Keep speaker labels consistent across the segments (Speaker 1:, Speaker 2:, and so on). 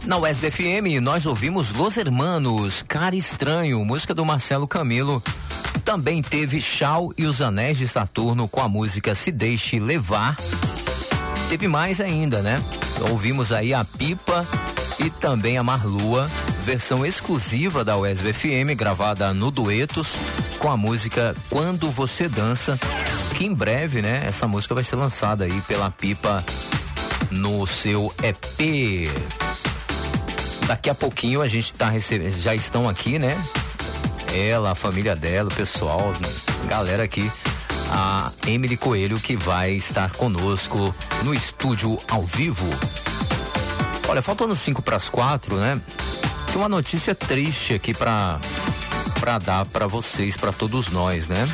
Speaker 1: Na UESB FM, nós ouvimos Los Hermanos, Cara Estranho, música do Marcelo Camelo. Também teve Shaw e os Anéis de Saturno com a música Se Deixe Levar. Teve mais ainda, né? Ouvimos aí a Pipa e também a Marlua, versão exclusiva da UESB FM, gravada no Duetos, com a música Quando Você Dança, que em breve, né? Essa música vai ser lançada aí pela Pipa no seu EP. Daqui a pouquinho a gente tá recebendo, já estão aqui, né? Ela, a família dela, o pessoal, galera aqui, a Emily Coelho, que vai estar conosco no estúdio ao vivo. Olha, faltando 3:55, né? Tem uma notícia triste aqui pra dar pra vocês, pra todos nós, né?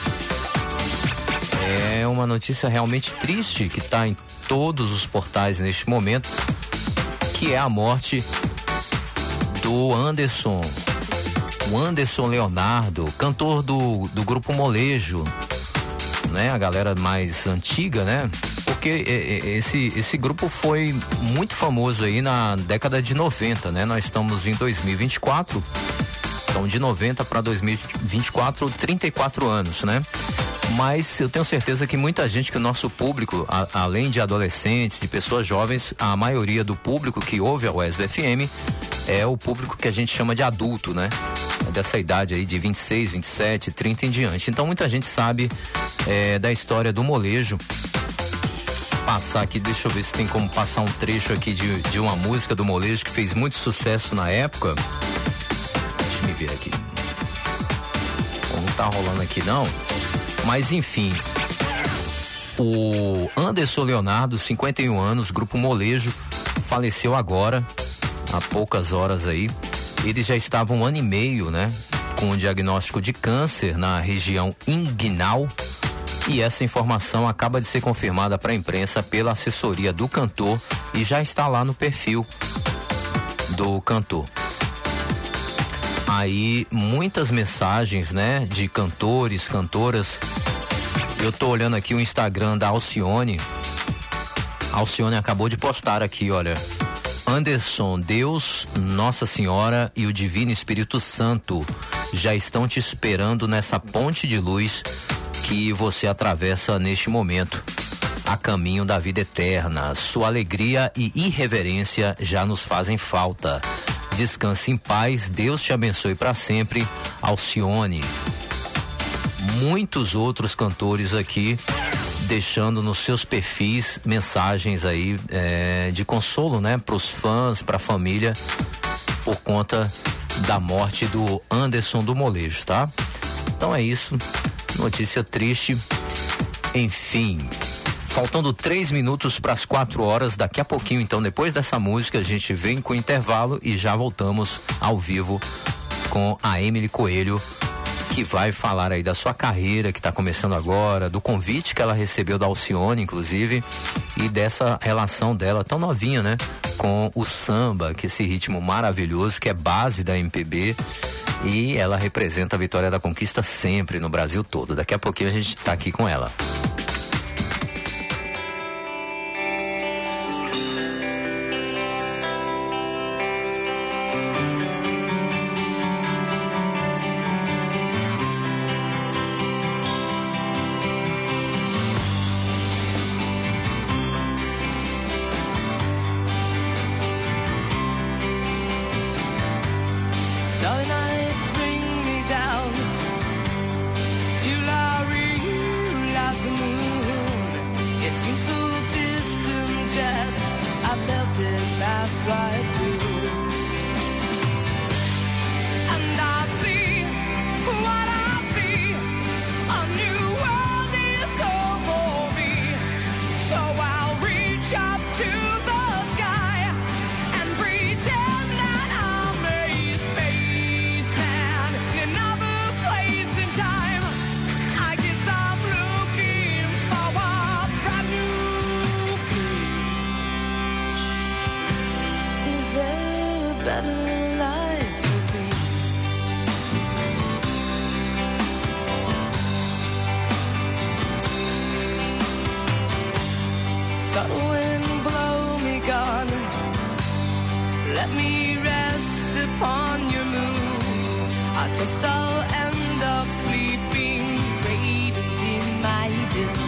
Speaker 1: É uma notícia realmente triste que tá em todos os portais neste momento, que é a morte do Anderson Leonardo, cantor do grupo Molejo, né? A galera mais antiga, né? Porque esse grupo foi muito famoso aí na década de 90, né? Nós estamos em 2024, então de 90 para 2024, 34 anos, né? Mas eu tenho certeza que muita gente, que o nosso público, além de adolescentes, de pessoas jovens, a maioria do público que ouve a UESB FM é o público que a gente chama de adulto, né? Dessa idade aí de 26, 27, 30 em diante. Então muita gente sabe da história do Molejo. Passar aqui, deixa eu ver se tem como passar um trecho aqui de uma música do Molejo que fez muito sucesso na época. Deixa eu ver aqui. Não tá rolando aqui não. Mas enfim, o Anderson Leonardo, 51 anos, grupo Molejo, faleceu agora, há poucas horas aí. Ele já estava 1 ano e meio, né, com um diagnóstico de câncer na região inguinal, e essa informação acaba de ser confirmada para a imprensa pela assessoria do cantor e já está lá no perfil do cantor. Aí muitas mensagens, né, de cantores, cantoras. Eu tô olhando aqui o Instagram da Alcione. A Alcione acabou de postar aqui, olha: Anderson, Deus, Nossa Senhora e o Divino Espírito Santo já estão te esperando nessa ponte de luz que você atravessa neste momento, a caminho da vida eterna. Sua alegria e irreverência já nos fazem falta. Descanse em paz, Deus te abençoe para sempre, Alcione. Muitos outros cantores aqui deixando nos seus perfis mensagens aí de consolo, né, pros fãs, pra família, por conta da morte do Anderson do Molejo, tá? Então é isso, notícia triste. Enfim, faltando 3 minutos para as 4 horas, daqui a pouquinho, então, depois dessa música, a gente vem com o intervalo e já voltamos ao vivo com a Emily Coelho, que vai falar aí da sua carreira, que está começando agora, do convite que ela recebeu da Alcione, inclusive, e dessa relação dela tão novinha, né, com o samba, que esse ritmo maravilhoso, que é base da MPB, e ela representa a Vitória da Conquista sempre no Brasil todo. Daqui a pouquinho a gente está aqui com ela.
Speaker 2: let me rest upon your moon. I just I'll end up sleeping radiant in my doom.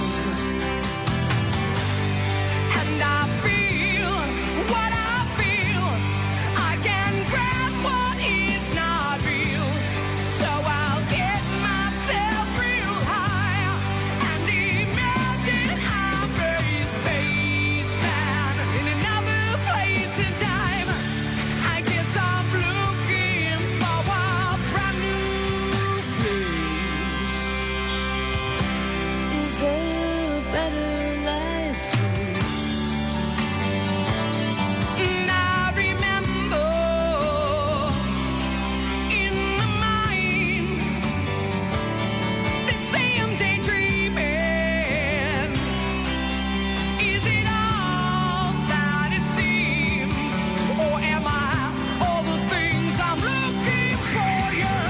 Speaker 2: And I feel what I feel. I can grasp what is not real. So I'll get myself real high and imagine I'm a spaceman in another place and time. I guess I'm looking for a brand new place. Is there a better life to live? And I remember in the mind they say I'm daydreaming. Is it all that it seems, or am I all the things I'm looking for? Yeah.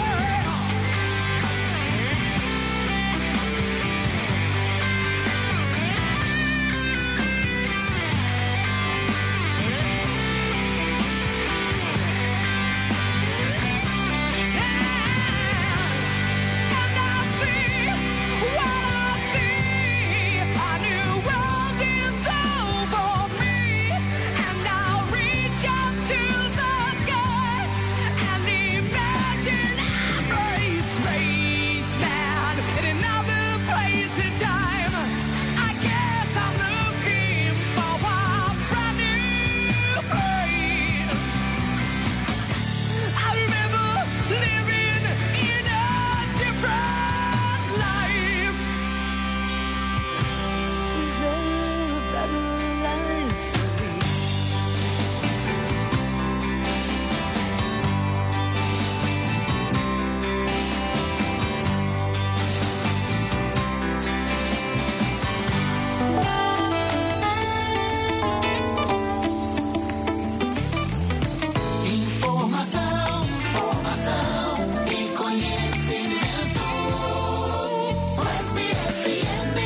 Speaker 2: And I see what I see. A new world is over me, and I'll reach up to the sky and imagine I'm a spaceman in another place and time. I guess I'm looking for a brand new place. I remember living in a different life. Is there a better life for me?
Speaker 3: Informação, formação e conhecimento. USP-FM.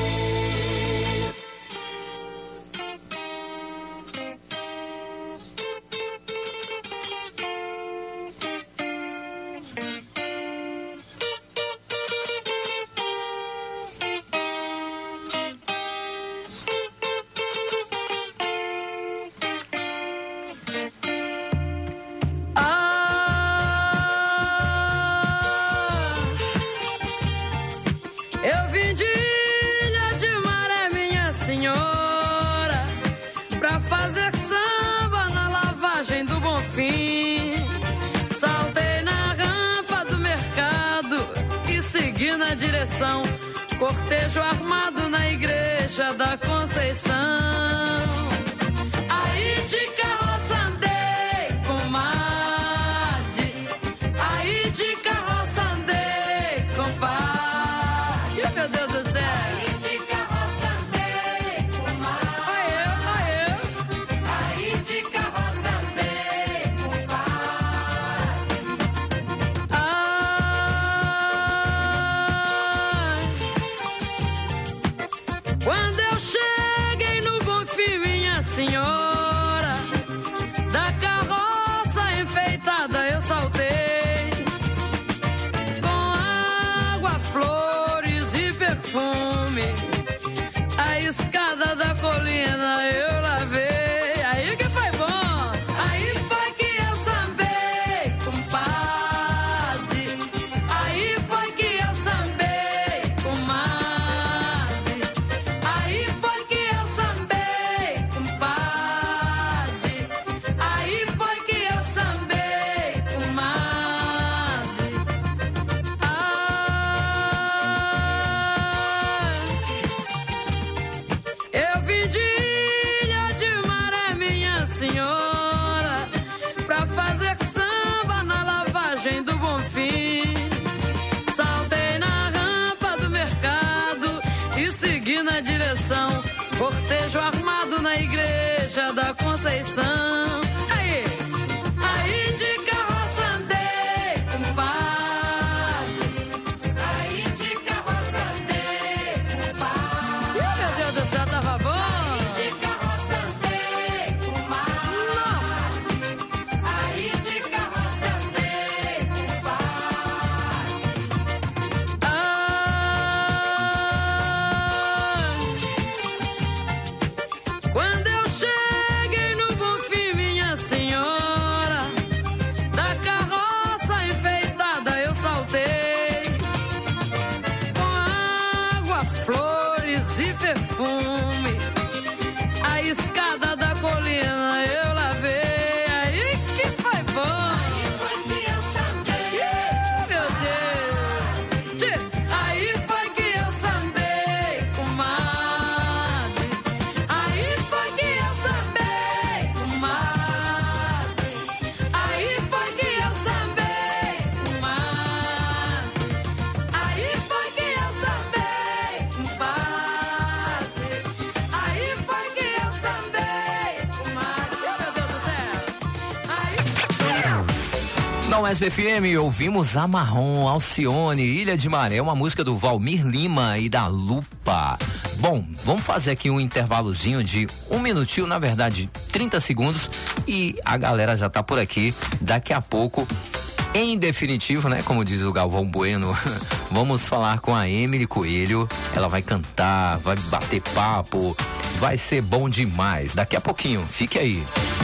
Speaker 2: Eu vim de Ilha de Maré, minha senhora, pra fazer samba na lavagem do Bonfim. Saltei na rampa do mercado e segui na direção cortejo armado na igreja da Conceição. Aí de carroça andei com Made, aí de carroça andei com Pai. Meu Deus do céu. Aí de carroça andei com Made, aí de carroça andei com Pai. Quando eu cheguei no Bonfim, minha senhora, da carroça enfeitada eu saltei, com água, flores e perfume, a escada da colina eu lavei. Aí que foi bom, aí foi que eu sambei, compadre, aí foi que eu sambei, comadre, aí foi que eu sambei, compadre, aí foi que eu sambei, comadre. Eu vim de Ilha de Maré, minha senhora, pra fazer samba na lavagem do Bonfim. Saltei na rampa do mercado e segui na direção cortejo armado na igreja da Conceição. Aí de carroça andei com Padre, aí de carroça andei com Padre. Meu Deus do céu, tava bom. Aí de carroça andei com Padre,
Speaker 1: Na UESP FM ouvimos Amarrom, Alcione, Ilha de Maré, uma música do Valmir Lima e da Lupa. Bom, vamos fazer aqui um intervalozinho de 1 minutinho, na verdade 30 segundos, e a galera já tá por aqui. Daqui a pouco, em definitivo, né, como diz o Galvão Bueno, vamos falar com a Emily Coelho. Ela vai cantar, vai bater papo, vai ser bom demais. Daqui a pouquinho, fique aí.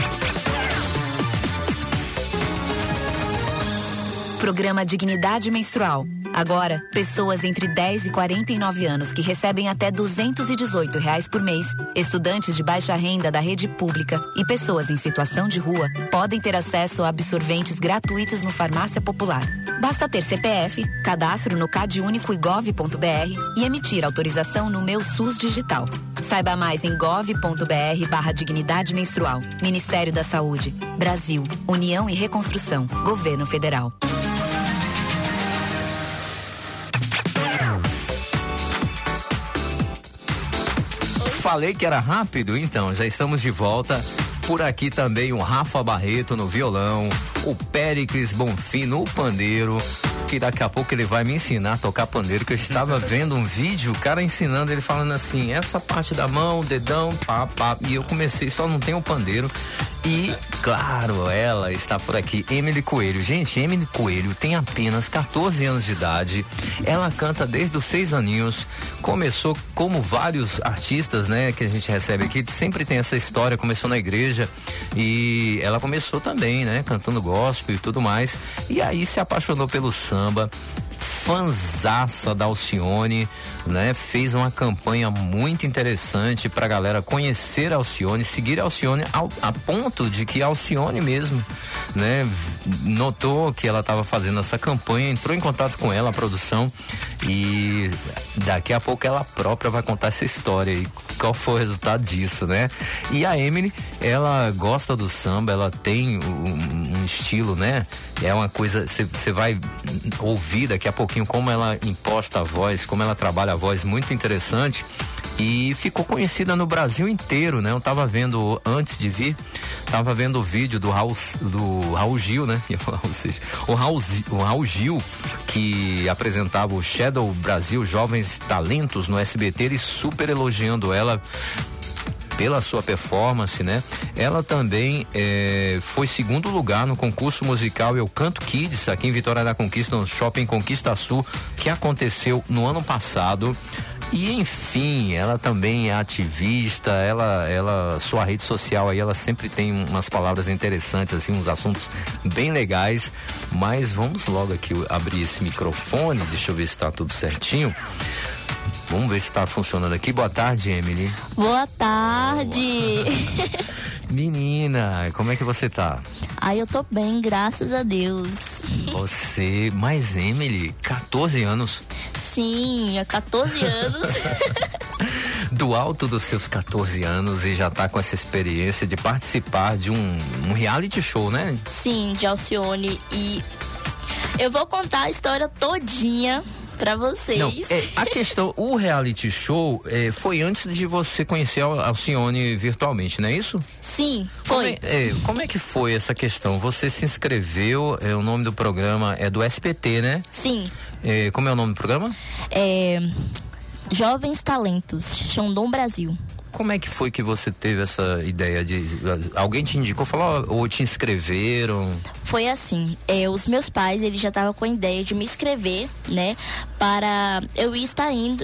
Speaker 4: Programa Dignidade Menstrual. Agora, pessoas entre 10 e 49 anos que recebem até R$218 por mês, estudantes de baixa renda da rede pública e pessoas em situação de rua podem ter acesso a absorventes gratuitos no Farmácia Popular. Basta ter CPF, cadastro no CadÚnico e gov.br e emitir autorização no Meu SUS Digital. Saiba mais em gov.br/dignidade menstrual. Ministério da Saúde, Brasil, União e Reconstrução, Governo Federal.
Speaker 1: Falei que era rápido, então já estamos de volta. Por aqui também o Rafa Barreto no violão, o Péricles Bonfim no pandeiro, que daqui a pouco ele vai me ensinar a tocar pandeiro, que eu estava vendo um vídeo, o cara ensinando, ele falando assim, essa parte da mão, dedão, pá, pá, e eu comecei, só não tem o pandeiro. E, claro, ela está por aqui, Emily Coelho. Gente, Emily Coelho tem apenas 14 anos de idade. Ela canta desde os 6 aninhos. Começou como vários artistas, né, que a gente recebe aqui. Sempre tem essa história, começou na igreja. E ela começou também, né, cantando gospel e tudo mais. E aí se apaixonou pelo samba. Fanzaça da Alcione, né? Fez uma campanha muito interessante pra galera conhecer a Alcione, seguir a Alcione a ponto de que a Alcione mesmo, né, notou que ela estava fazendo essa campanha, entrou em contato com ela, a produção, e daqui a pouco ela própria vai contar essa história e qual foi o resultado disso, né? E a Emily, ela gosta do samba, ela tem um estilo, né? É uma coisa, você vai ouvir daqui a pouquinho como ela imposta a voz, como ela trabalha a voz, muito interessante. E ficou conhecida no Brasil inteiro, né? Eu tava vendo, antes de vir, tava vendo o vídeo do Raul Gil, né? O Raul Gil, que apresentava o Shadow Brasil Jovens Talentos no SBT, ele super elogiando ela pela sua performance, né? Ela também foi segundo lugar no concurso musical Eu Canto Kids, aqui em Vitória da Conquista, no Shopping Conquista Sul, que aconteceu no ano passado. E enfim, ela também é ativista, sua rede social aí, ela sempre tem umas palavras interessantes, assim, uns assuntos bem legais, mas vamos logo aqui abrir esse microfone, deixa eu ver se tá tudo certinho. Vamos ver se tá funcionando aqui. Boa tarde, Emily.
Speaker 5: Boa tarde.
Speaker 1: Menina, como é que você tá?
Speaker 5: Ai, eu tô bem, graças a Deus.
Speaker 1: Você, mas Emily, 14 anos.
Speaker 5: Sim, há 14 anos.
Speaker 1: Do alto dos seus 14 anos e já tá com essa experiência de participar de um reality show, né?
Speaker 5: Sim, de Alcione, e eu vou contar a história todinha pra vocês.
Speaker 1: Não, a questão, o reality show foi antes de você conhecer a Alcione virtualmente, não é isso?
Speaker 5: Sim, foi.
Speaker 1: Como é que foi essa questão? Você se inscreveu, o nome do programa é do SBT, né?
Speaker 5: Sim.
Speaker 1: Como é o nome do programa?
Speaker 5: Jovens Talentos, Xandão Brasil.
Speaker 1: Como é que foi que você teve essa ideia de... Alguém te indicou, falou, ou te inscreveram?
Speaker 5: Foi assim, os meus pais, eles já estavam com a ideia de me inscrever, né? Para eu estar indo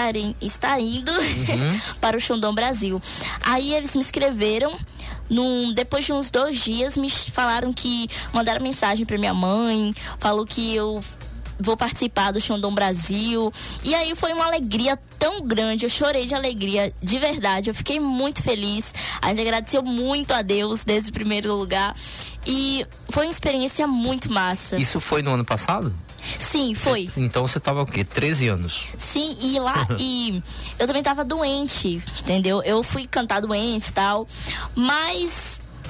Speaker 5: para o Xandão Brasil. Aí eles me inscreveram. Depois de uns 2 dias, me falaram que mandaram mensagem para minha mãe, falou que eu vou participar do Xandão Brasil. E aí foi uma alegria tão grande, eu chorei de alegria, de verdade, eu fiquei muito feliz. A gente agradeceu muito a Deus desde o primeiro lugar e foi uma experiência muito massa.
Speaker 1: Isso foi no ano passado?
Speaker 5: Sim, foi.
Speaker 1: Então você tava o quê? 13 anos?
Speaker 5: Sim, e lá, e eu também tava doente, entendeu? Eu fui cantar doente e tal, mas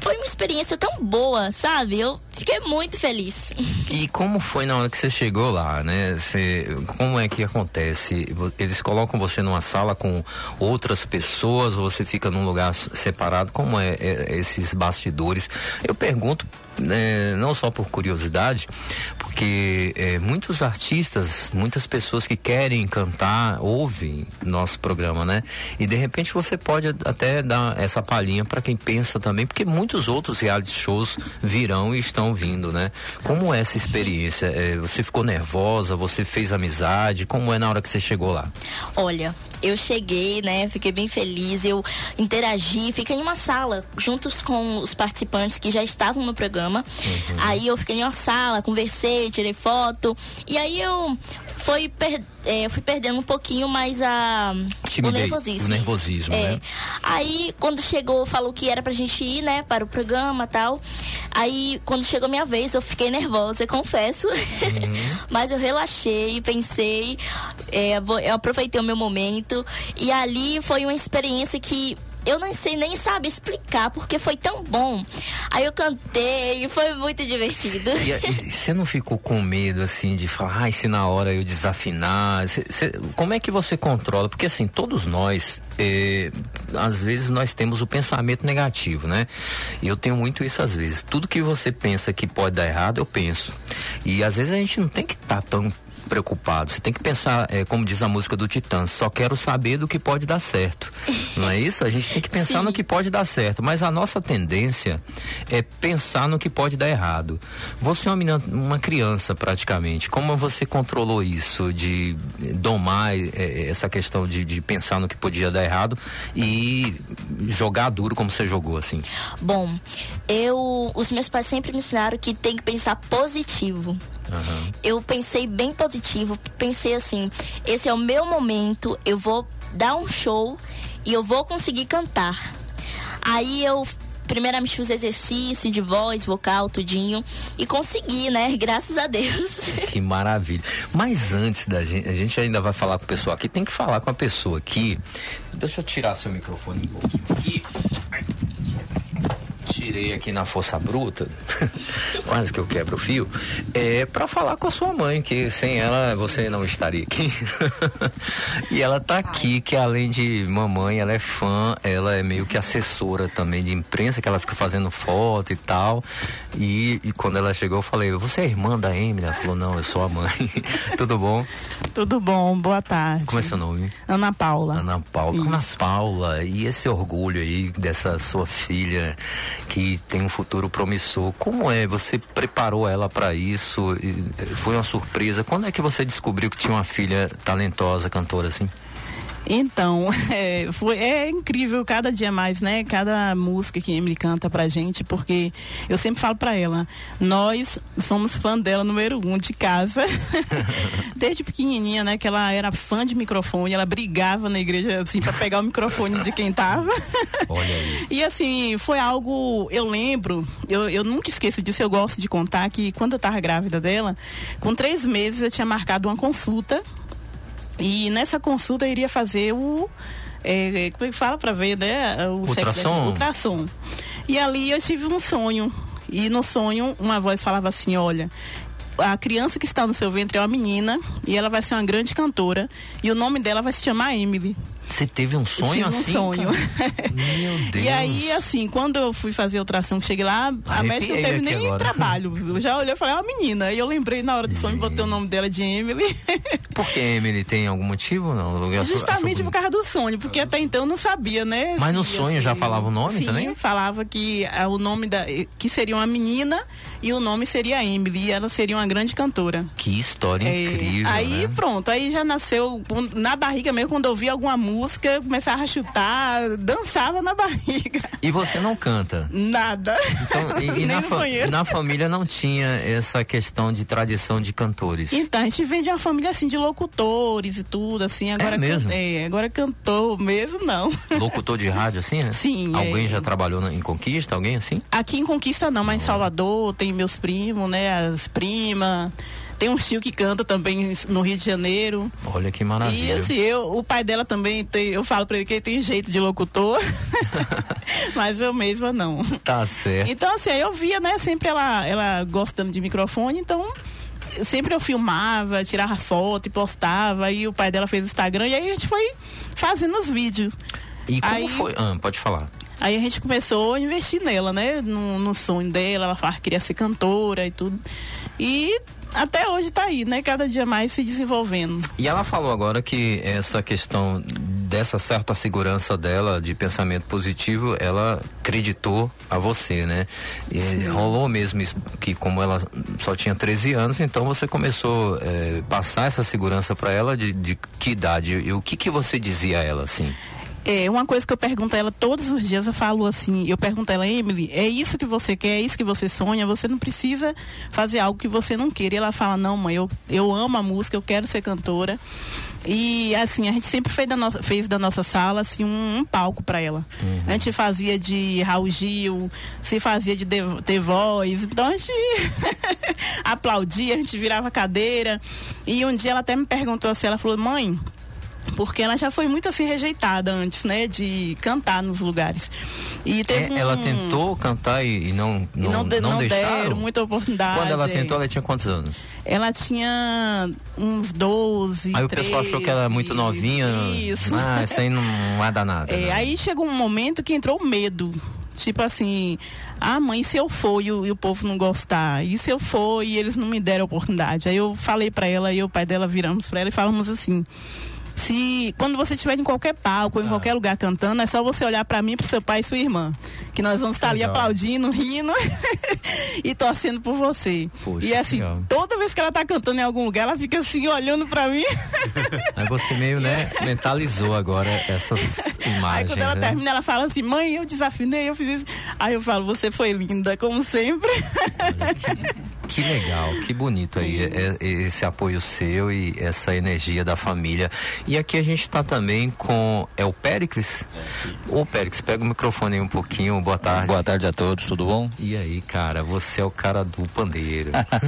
Speaker 5: foi uma experiência tão boa, sabe? Eu fiquei muito feliz.
Speaker 1: E como foi na hora que você chegou lá, né? Como é que acontece? Eles colocam você numa sala com outras pessoas ou você fica num lugar separado? Como é esses bastidores? Eu pergunto, não só por curiosidade, porque muitos artistas, muitas pessoas que querem cantar, ouvem nosso programa, né? E de repente você pode até dar essa palhinha para quem pensa também, porque muitos outros reality shows virão e estão vindo, né? Como é essa experiência? Você ficou nervosa? Você fez amizade? Como é na hora que você chegou lá?
Speaker 5: Olha, eu cheguei, né? Fiquei bem feliz, eu interagi, fiquei em uma sala juntos com os participantes que já estavam no programa. Aí eu fiquei em uma sala, conversei, tirei foto, e aí eu fui perdendo um pouquinho mais o nervosismo.
Speaker 1: O nervosismo, né?
Speaker 5: Aí, quando chegou, falou que era pra gente ir, né, para o programa e tal. Aí, quando chegou minha vez, eu fiquei nervosa, eu confesso. Mas eu relaxei, pensei, eu aproveitei o meu momento. E ali foi uma experiência que eu não sei nem sabe explicar, porque foi tão bom. Aí eu cantei, foi muito divertido.
Speaker 1: E você não ficou com medo, assim, de falar, se na hora eu desafinar? Como é que você controla? Porque, assim, todos nós, às vezes nós temos o pensamento negativo, né? E eu tenho muito isso às vezes. Tudo que você pensa que pode dar errado, eu penso. E às vezes a gente não tem que estar tão preocupado. Você tem que pensar, como diz a música do Titãs, só quero saber do que pode dar certo. Não é isso? A gente tem que pensar no que pode dar certo, mas a nossa tendência é pensar no que pode dar errado. Você é uma criança praticamente. Como você controlou isso, de domar essa questão de pensar no que podia dar errado e jogar duro como você jogou, assim?
Speaker 5: Bom, os meus pais sempre me ensinaram que tem que pensar positivo. Eu pensei bem positivo, pensei assim, esse é o meu momento, eu vou dar um show e eu vou conseguir cantar. Aí eu primeiramente fiz exercício de voz, vocal, tudinho, e consegui, né? Graças a Deus.
Speaker 1: Que maravilha. Mas antes da gente, a gente ainda vai falar com o pessoal aqui, tem que falar com a pessoa aqui. Deixa eu tirar seu microfone um pouquinho aqui. Tirei aqui na força bruta, quase que eu quebro o fio, para falar com a sua mãe, que sem ela você não estaria aqui. E ela tá aqui, que além de mamãe, ela é fã, ela é meio que assessora também de imprensa, que ela fica fazendo foto e tal. E quando ela chegou, eu falei, você é irmã da Emily? Ela falou, não, eu sou a mãe. Tudo bom?
Speaker 6: Tudo bom, boa tarde.
Speaker 1: Como é seu nome?
Speaker 6: Ana Paula.
Speaker 1: Ana Paula. Ana Paula, e esse orgulho aí dessa sua filha que tem um futuro promissor, como é? Você preparou ela para isso? Foi uma surpresa? Quando é que você descobriu que tinha uma filha talentosa, cantora assim?
Speaker 6: Então, é incrível cada dia mais, né? Cada música que a Emily canta pra gente, porque eu sempre falo pra ela, nós somos fã dela número 1 de casa. Desde pequenininha, né? Que ela era fã de microfone, ela brigava na igreja, assim, pra pegar o microfone de quem tava.
Speaker 1: Olha aí.
Speaker 6: E assim, foi algo, eu lembro, eu nunca esqueço disso, eu gosto de contar que quando eu tava grávida dela, com 3 meses eu tinha marcado uma consulta. E nessa consulta eu iria fazer como é que fala pra ver, né? O ultrassom. E ali eu tive um sonho. E no sonho uma voz falava assim, olha, a criança que está no seu ventre é uma menina e ela vai ser uma grande cantora e o nome dela vai se chamar Emily.
Speaker 1: Você teve um sonho assim?
Speaker 6: Um sonho.
Speaker 1: Meu Deus.
Speaker 6: E aí, assim, quando eu fui fazer a ultrassom, cheguei lá, a médica não teve nem agora trabalho. Eu já olhei e falei, é uma menina. E eu lembrei na hora do sonho, botei o nome dela de Emily.
Speaker 1: Por que Emily? Tem algum motivo? Não?
Speaker 6: Justamente por causa do sonho, porque até então eu não sabia, né?
Speaker 1: Mas no sonho já falava o nome também?
Speaker 6: Sim, falava que o nome que seria uma menina e o nome seria Emily. E ela seria uma grande cantora.
Speaker 1: Que história incrível,
Speaker 6: aí,
Speaker 1: né?
Speaker 6: Pronto, aí já nasceu na barriga mesmo, quando eu ouvia alguma música, eu começava a chutar, dançava na barriga.
Speaker 1: E você não canta?
Speaker 6: Nada.
Speaker 1: Então, e na família não tinha essa questão de tradição de cantores?
Speaker 6: Então, a gente vem de uma família assim, de locutores e tudo, assim. Agora,
Speaker 1: mesmo?
Speaker 6: Agora cantor mesmo, não.
Speaker 1: Locutor de rádio, assim, né?
Speaker 6: Sim.
Speaker 1: Alguém já trabalhou em Conquista? Alguém assim?
Speaker 6: Aqui em Conquista não, mas em Salvador tem meus primos, né? As primas. Tem um tio que canta também no Rio de Janeiro.
Speaker 1: Olha que maravilha.
Speaker 6: E assim, o pai dela também eu falo pra ele que ele tem jeito de locutor, mas eu mesma não.
Speaker 1: Tá certo.
Speaker 6: Então assim, aí eu via, né, sempre ela gostando de microfone, então sempre eu filmava, tirava foto e postava, e o pai dela fez o Instagram, e aí a gente foi fazendo os vídeos.
Speaker 1: E como
Speaker 6: aí,
Speaker 1: foi? Pode falar.
Speaker 6: Aí a gente começou a investir nela, né, no sonho dela, ela falava que queria ser cantora e tudo. E até hoje tá aí, né, cada dia mais se desenvolvendo.
Speaker 1: E ela falou agora que essa questão dessa certa segurança dela de pensamento positivo, ela acreditou a você, né? E rolou mesmo isso, que como ela só tinha 13 anos, então você começou a passar essa segurança para ela de que idade? E o que você dizia a ela, assim?
Speaker 6: Uma coisa que eu pergunto a ela todos os dias, eu falo assim, eu pergunto a ela, Emily, é isso que você quer, é isso que você sonha, você não precisa fazer algo que você não queira. E ela fala, não, mãe, eu amo a música, eu quero ser cantora. E assim, a gente sempre fez da nossa sala assim, um palco para ela. Uhum. A gente fazia de Raul Gil, se fazia de The Voice, então a gente aplaudia, a gente virava cadeira. E um dia ela até me perguntou assim, ela falou, mãe, porque ela já foi muito assim rejeitada antes, né, de cantar nos lugares. E teve
Speaker 1: ela tentou cantar e não deixaram?
Speaker 6: Deram muita oportunidade.
Speaker 1: Quando ela tentou, ela tinha quantos anos?
Speaker 6: Ela tinha uns 12,
Speaker 1: Aí
Speaker 6: 13,
Speaker 1: o pessoal achou que ela era muito novinha.
Speaker 6: Isso.
Speaker 1: Isso aí não vai dar nada.
Speaker 6: Aí chegou um momento que entrou o medo. Tipo assim, mãe, se eu for e o povo não gostar? E se eu for e eles não me deram oportunidade? Aí eu falei pra ela e o pai dela viramos pra ela e falamos assim, quando você estiver em qualquer palco, em qualquer lugar cantando, é só você olhar pra mim, pro seu pai e sua irmã, que nós vamos estar ali aplaudindo, rindo e torcendo por você.
Speaker 1: Poxa,
Speaker 6: e assim,
Speaker 1: legal.
Speaker 6: Toda vez que ela tá cantando em algum lugar, ela fica assim, olhando pra mim.
Speaker 1: Aí você meio, né, mentalizou agora essas imagens.
Speaker 6: Aí quando ela termina, ela fala assim, mãe, eu desafinei, eu fiz isso. Aí eu falo, você foi linda, como sempre.
Speaker 1: Que legal, que bonito aí, esse apoio seu e essa energia da família. E aqui a gente tá também com, o Péricles? Ô Péricles, pega o microfone aí um pouquinho, boa tarde.
Speaker 7: Boa tarde a todos, tudo bom?
Speaker 1: E aí, cara, você é o cara do pandeiro.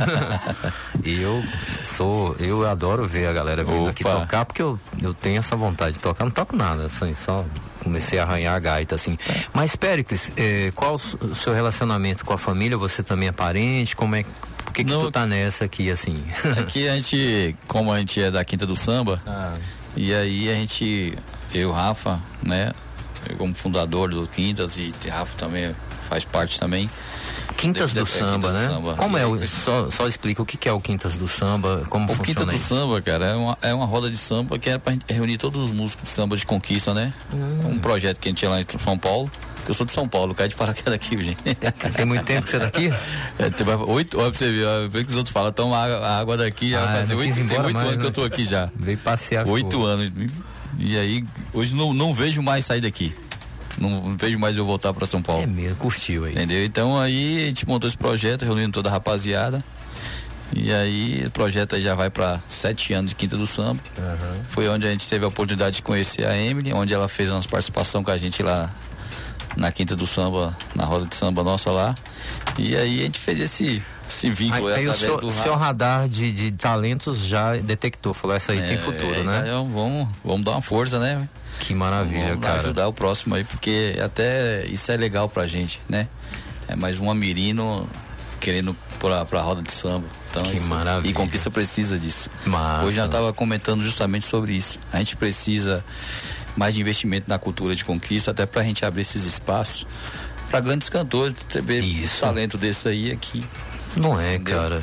Speaker 1: eu adoro ver a galera vindo aqui tocar, porque eu tenho essa vontade de tocar, não toco nada, assim, só comecei a arranhar a gaita, assim. Mas Péricles, qual o seu relacionamento com a família? Você também é parente? Como é por que tu tá nessa aqui, assim?
Speaker 7: Aqui como a gente é da Quinta do Samba, e aí eu, Rafa, né, eu como fundador do Quintas, e Rafa também faz parte também.
Speaker 1: Quintas do Samba, né? Como só explica o que é o Quintas do Samba, como funciona isso? O Quintas do
Speaker 7: Samba, cara, é uma roda de samba que é pra reunir todos os músicos de samba de conquista, né? Um projeto que a gente tinha lá em São Paulo. Eu sou de São Paulo, caio de paraquedas aqui, gente.
Speaker 1: Tem muito tempo que você é daqui?
Speaker 7: Tem 8 anos pra você ver, que os outros falam, toma a água daqui, já vai fazer 8 anos que eu tô aqui já.
Speaker 1: Veio passear.
Speaker 7: 8 anos. E aí, hoje não vejo mais sair daqui. Não vejo mais eu voltar pra São Paulo.
Speaker 1: É mesmo, curtiu aí.
Speaker 7: Entendeu? Então aí a gente montou esse projeto, reunindo toda a rapaziada. E aí o projeto aí já vai pra 7 anos de Quinta do Samba. Foi onde a gente teve a oportunidade de conhecer a Emily, onde ela fez uma participação com a gente lá na Quinta do Samba, na roda de samba nossa lá. E aí a gente fez esse vínculo
Speaker 1: aí
Speaker 7: através do
Speaker 1: seu radar de talentos já detectou, falou, essa aí tem futuro, né?
Speaker 7: Vamos dar uma força, né?
Speaker 1: Que maravilha,
Speaker 7: vamos
Speaker 1: cara.
Speaker 7: Ajudar o próximo aí, porque até isso é legal pra gente, né? É mais um amirino querendo pra roda de samba. Então,
Speaker 1: que maravilha.
Speaker 7: E Conquista precisa disso.
Speaker 1: Massa.
Speaker 7: Hoje eu estava comentando justamente sobre isso. A gente precisa mais de investimento na cultura de Conquista, até pra gente abrir esses espaços pra grandes cantores, ter talento desse aí aqui.
Speaker 1: Não é, entendeu? Cara.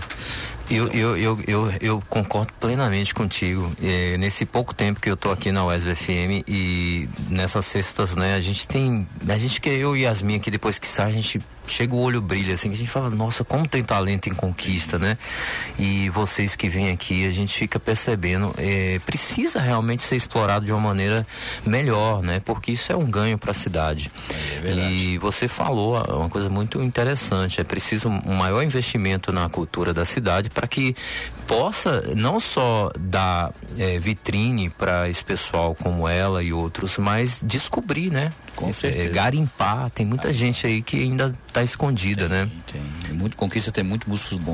Speaker 1: Eu concordo plenamente contigo. Nesse pouco tempo que eu tô aqui na UESB FM e nessas sextas, né, que eu e Yasmin aqui, depois que sai, a gente chega, o olho brilha, assim, que a gente fala, nossa, como tem talento em Conquista, né? E vocês que vêm aqui, a gente fica percebendo, precisa realmente ser explorado de uma maneira melhor, né? Porque isso é um ganho para a cidade.
Speaker 7: É verdade.
Speaker 1: E você falou uma coisa muito interessante, é preciso um maior investimento na cultura da cidade para que possa não só dar vitrine para esse pessoal como ela e outros, mas descobrir, né?
Speaker 7: Com certeza.
Speaker 1: Garimpar, tem muita gente aí que ainda tá escondida, né?
Speaker 7: Tem. Muito Conquista tem muito músicos bons, cara.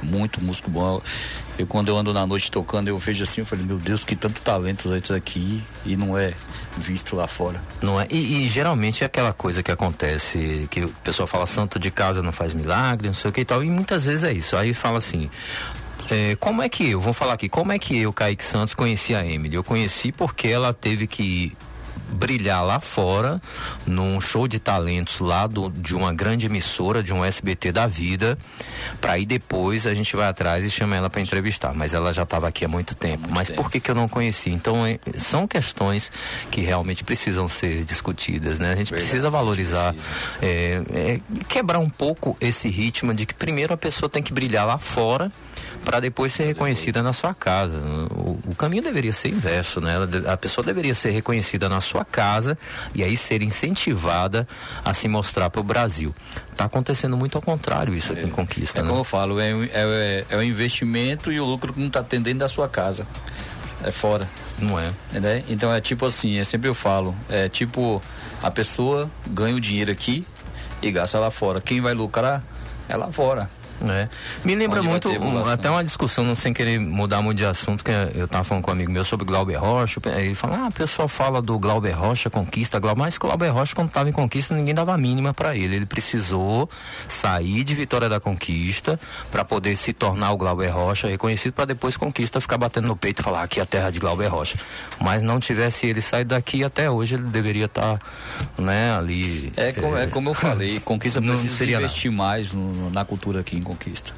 Speaker 7: muito músico bom. Eu quando eu ando na noite tocando, eu vejo assim, eu falei, meu Deus, que tanto talento antes aqui e não é visto lá fora.
Speaker 1: Não é? E geralmente é aquela coisa que acontece, que o pessoal fala, santo de casa não faz milagre, não sei o que e tal, e muitas vezes é isso. Aí fala assim, como é que eu, Kaique Santos, conheci a Emily? Eu conheci porque ela teve que brilhar lá fora num show de talentos lá de uma grande emissora, de um SBT da vida, para aí depois a gente vai atrás e chama ela para entrevistar, mas ela já estava aqui há muito tempo. Mas por que eu não conheci? Então são questões que realmente precisam ser discutidas, né? A gente precisa valorizar, quebrar um pouco esse ritmo de que primeiro a pessoa tem que brilhar lá fora para depois ser reconhecida na sua casa. O caminho deveria ser inverso, né? A pessoa deveria ser reconhecida na sua casa e aí ser incentivada a se mostrar para o Brasil. Tá acontecendo muito ao contrário isso aqui em Conquista, né?
Speaker 7: Como eu falo, é o investimento e o lucro que não está tendo dentro da sua casa. É fora.
Speaker 1: Não é?
Speaker 7: Né? Então é tipo assim, sempre eu falo, é tipo, a pessoa ganha o dinheiro aqui e gasta lá fora. Quem vai lucrar é lá fora.
Speaker 1: Me lembra muito até uma discussão, não sem querer mudar muito de assunto, que eu tava falando com um amigo meu sobre Glauber Rocha. Ele fala, o pessoal fala do Glauber Rocha, Conquista, mas Glauber Rocha, quando tava em Conquista, ninguém dava a mínima para ele. Ele precisou sair de Vitória da Conquista para poder se tornar o Glauber Rocha reconhecido, para depois Conquista ficar batendo no peito e falar, aqui é a terra de Glauber Rocha. Mas não tivesse ele saído daqui, até hoje ele deveria estar, ali.
Speaker 7: Como eu falei, Conquista precisa investir
Speaker 1: nada
Speaker 7: mais na cultura aqui em Conquista.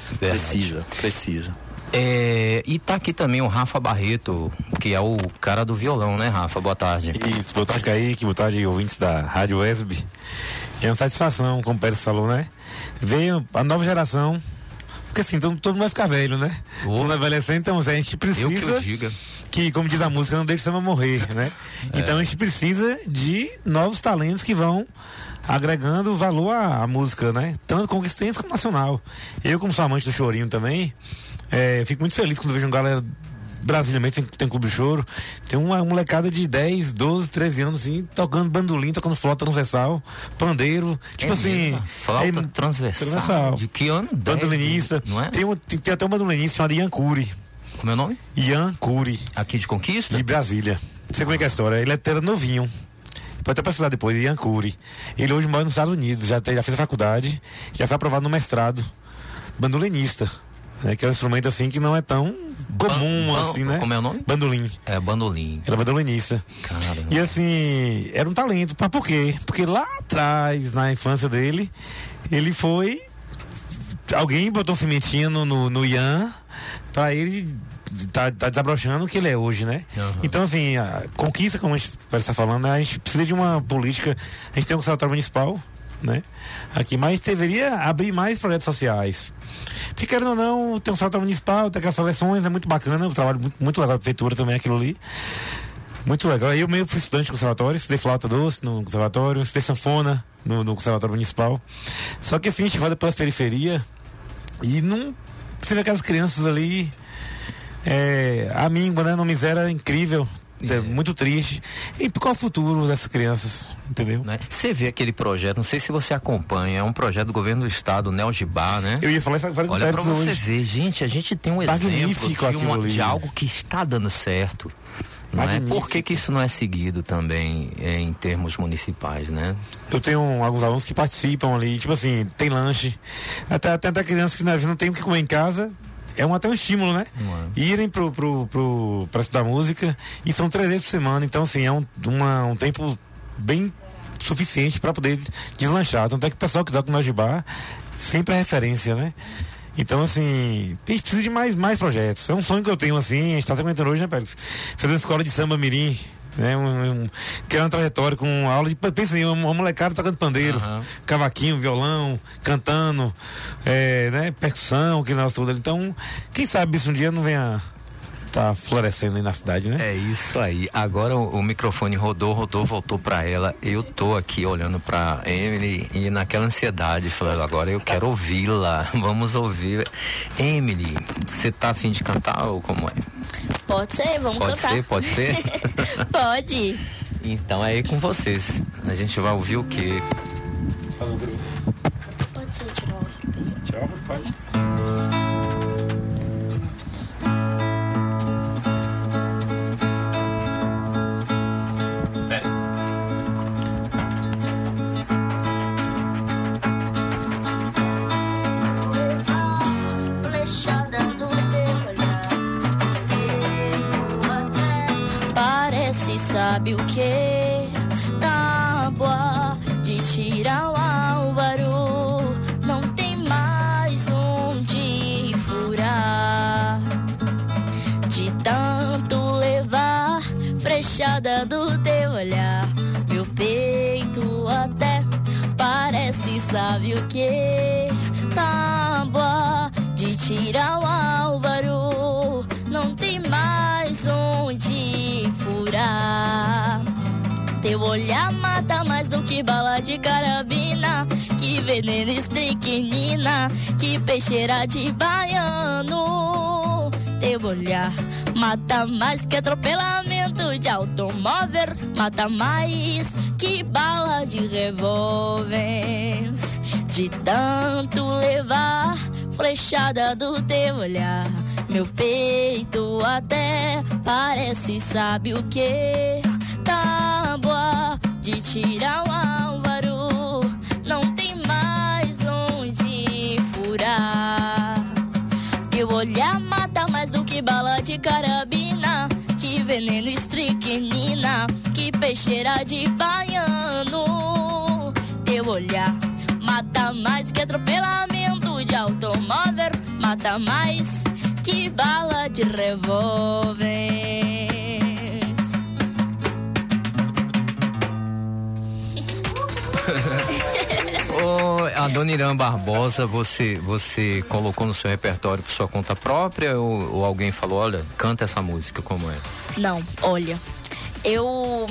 Speaker 7: Precisa.
Speaker 1: E tá aqui também o Rafa Barreto, que é o cara do violão, né, Rafa? Boa tarde.
Speaker 8: Isso, boa tarde, Kaique, boa tarde, ouvintes da Rádio Wesb. É uma satisfação, como o Pérez falou, né? Veio a nova geração, porque assim, todo mundo vai ficar velho, né? Todo mundo vai envelhecer, então a gente precisa que, como diz a música, não deixe o samba morrer, né? Então a gente precisa de novos talentos que vão agregando valor à música, né? Tanto conquistense como nacional. Eu, como sou amante do chorinho também, fico muito feliz quando vejo uma galera brasileiramente tem Clube do Choro, tem uma molecada de 10, 12, 13 anos assim, tocando bandolim, tocando flauta transversal, pandeiro, tipo assim,
Speaker 1: flauta transversal. De que ano?
Speaker 8: Bandolinista.
Speaker 1: Não é?
Speaker 8: Tem até um bandolinista chamado Ian Cury.
Speaker 1: Como é o nome?
Speaker 8: Ian Cury.
Speaker 1: Aqui de Conquista?
Speaker 8: De Brasília. Não sei como é que é a história. Ele era novinho. Pode até precisar depois, Ian Cury. Ele hoje mora nos Estados Unidos, já fez a faculdade, já foi aprovado no mestrado. Bandolinista. Que é um instrumento assim que não é tão comum assim, né?
Speaker 1: Como é o nome?
Speaker 8: Bandolim.
Speaker 1: Bandolim.
Speaker 8: Era bandolinista.
Speaker 1: Caramba.
Speaker 8: E assim, era um talento. Mas por quê? Porque lá atrás, na infância dele, ele foi. Alguém botou um cimentinho no Ian pra ele tá desabrochando o que ele é hoje, né? Uhum. Então, assim, a Conquista, como a gente está falando, a gente precisa de uma política. A gente tem um conservatório municipal, né? Aqui, mas deveria abrir mais projetos sociais. Porque, querendo ou não, tem um conservatório municipal, tem aquelas seleções, é muito bacana, o trabalho muito legal da prefeitura também, aquilo ali. Muito legal. Eu mesmo fui estudante de conservatório, estudei flauta doce no conservatório, estudei sanfona no conservatório municipal. Só que assim, a gente roda pela periferia e não. Você vê aquelas crianças ali. A míngua, né? Uma miséria incrível. Muito triste. E qual é o futuro dessas crianças? Entendeu?
Speaker 1: Você vê aquele projeto, não sei se você acompanha, é um projeto do governo do estado, Nel Gibá, né?
Speaker 8: Eu ia falar isso agora.
Speaker 1: Olha pra você ver, gente, a gente tem um exemplo de algo que está dando certo. Não é? Por que isso não é seguido também em termos municipais, né?
Speaker 8: Eu tenho alguns alunos que participam ali, tipo assim, tem lanche. Até crianças que não tem o que comer em casa. Até um estímulo, né? Irem pra estudar música, e são 3 vezes por semana, então assim, é um tempo bem suficiente para poder deslanchar. Tanto é que o pessoal que toca no Ajibá sempre é referência, né? Então, assim, a gente precisa de mais projetos. É um sonho que eu tenho, assim, a gente tá comentando hoje, né, Pérez? Fazer uma escola de samba mirim, né? Criar uma trajetória com aula de, pensa aí, uma molecada tocando pandeiro, cavaquinho, violão, cantando, né? Percussão, que nós tudo. Então, quem sabe isso um dia não venha tá florescendo aí na cidade, né?
Speaker 1: É isso aí. Agora o microfone rodou, voltou pra ela. Eu tô aqui olhando pra Emily e naquela ansiedade, falando, agora eu quero ouvi-la. Vamos ouvir. Emily, você tá a fim de cantar ou como é?
Speaker 5: Pode ser, vamos cantar.
Speaker 1: Pode ser?
Speaker 5: Pode.
Speaker 1: Então é aí com vocês. A gente vai ouvir o quê?
Speaker 5: Pode ser, tchau.
Speaker 8: Tchau, pai.
Speaker 5: sabe o que? Tábua de tirar o Álvaro, não tem mais onde furar. De tanto levar frechada do teu olhar, meu peito até parece, sabe o que? Tábua de tirar o Álvaro, não tem mais onde furar. Teu olhar mata mais do que bala de carabina, que veneno estricnina, que peixeira de baiano. Teu olhar mata mais que atropelamento de automóvel, mata mais que bala de revólver. De tanto levar flechada do teu olhar, meu peito até parece, sabe o que? Tábua de tirar o Álvaro, não tem mais onde furar. Teu olhar mata mais do que bala de carabina, que veneno estricnina, que peixeira de baiano. Teu olhar mata mais que atropelamento de automóvel, mata mais que bala de revólver.
Speaker 1: A Dona Irã Barbosa, você colocou no seu repertório por sua conta própria ou alguém falou, olha, canta essa música, como é?
Speaker 5: Não, olha, eu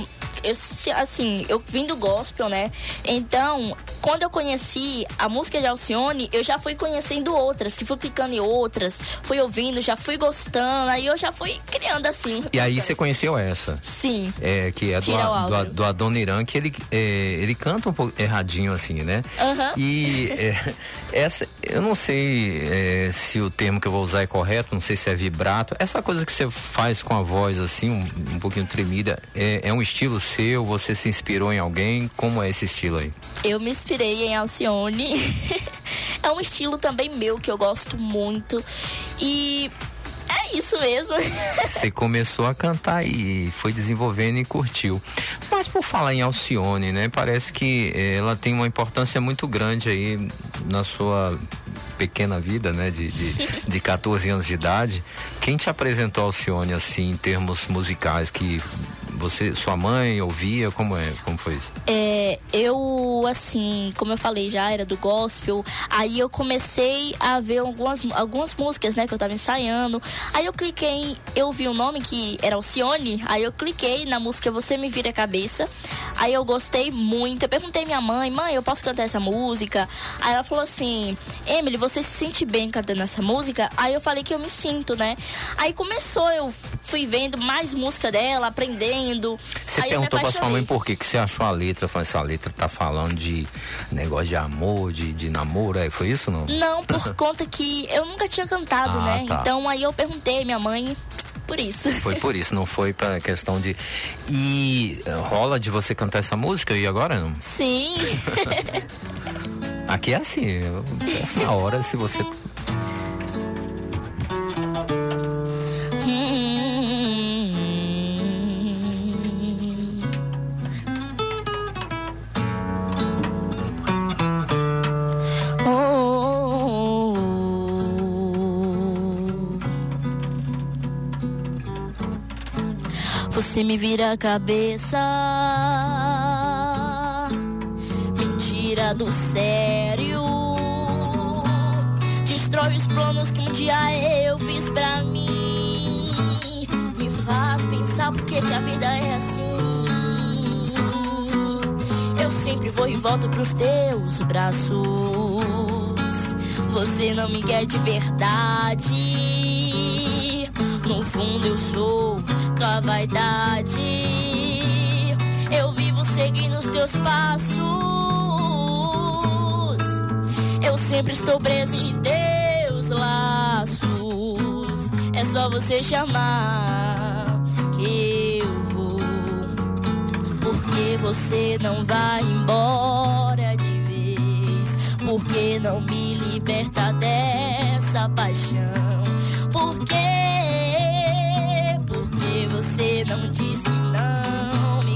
Speaker 5: vim do gospel, né? Então, quando eu conheci a música de Alcione, eu já fui conhecendo outras, que fui clicando em outras, fui ouvindo, já fui gostando, aí eu já fui criando assim.
Speaker 1: E aí você conheceu essa?
Speaker 5: Sim.
Speaker 1: Que é do Adoniran, que ele canta um pouco erradinho assim, né?
Speaker 5: Uhum.
Speaker 1: E essa, eu não sei se o termo que eu vou usar é correto, não sei se é vibrato. Essa coisa que você faz com a voz assim, um pouquinho tremida, é um estilo seu? Você se inspirou em alguém? Como é esse estilo aí?
Speaker 5: Eu me inspirei em Alcione. É um estilo também meu que eu gosto muito. E é isso mesmo.
Speaker 1: Você começou a cantar e foi desenvolvendo e curtiu. Mas por falar em Alcione, né? Parece que ela tem uma importância muito grande aí na sua pequena vida, né? De 14 anos de idade. Quem te apresentou Alcione assim, em termos musicais, que sua mãe ouvia? Como foi isso?
Speaker 5: Eu, assim, como eu falei, já era do gospel. Aí eu comecei a ver algumas músicas, né, que eu tava ensaiando. Aí eu ouvi um nome que era Alcione. Aí eu cliquei na música Você Me Vira a Cabeça. Aí eu gostei muito. Eu perguntei à minha mãe, eu posso cantar essa música? Aí ela falou assim, Emily, você se sente bem cantando essa música? Aí eu falei que eu me sinto, né? Aí começou, eu fui vendo mais música dela, aprendendo.
Speaker 1: Você
Speaker 5: aí
Speaker 1: perguntou pra sua mãe por que você achou a letra? Falei, essa letra tá falando de negócio de amor, de namoro, foi isso não?
Speaker 5: Não, por conta que eu nunca tinha cantado, né?
Speaker 1: Tá.
Speaker 5: Então aí eu perguntei à minha mãe, por isso.
Speaker 1: Foi por isso, não foi pra questão de... E rola de você cantar essa música e agora não?
Speaker 5: Sim.
Speaker 1: Aqui é assim, eu peço na hora, se você...
Speaker 5: Você me vira a cabeça, me tira do sério, destrói os planos que um dia eu fiz pra mim, me faz pensar por que a vida é assim. Eu sempre vou e volto pros teus braços, você não me quer de verdade, no fundo eu sou tua vaidade, eu vivo seguindo os teus passos, eu sempre estou presa em teus laços, é só você chamar que eu vou, porque você não vai embora de vez, porque não me liberta dessa paixão, porque você não disse não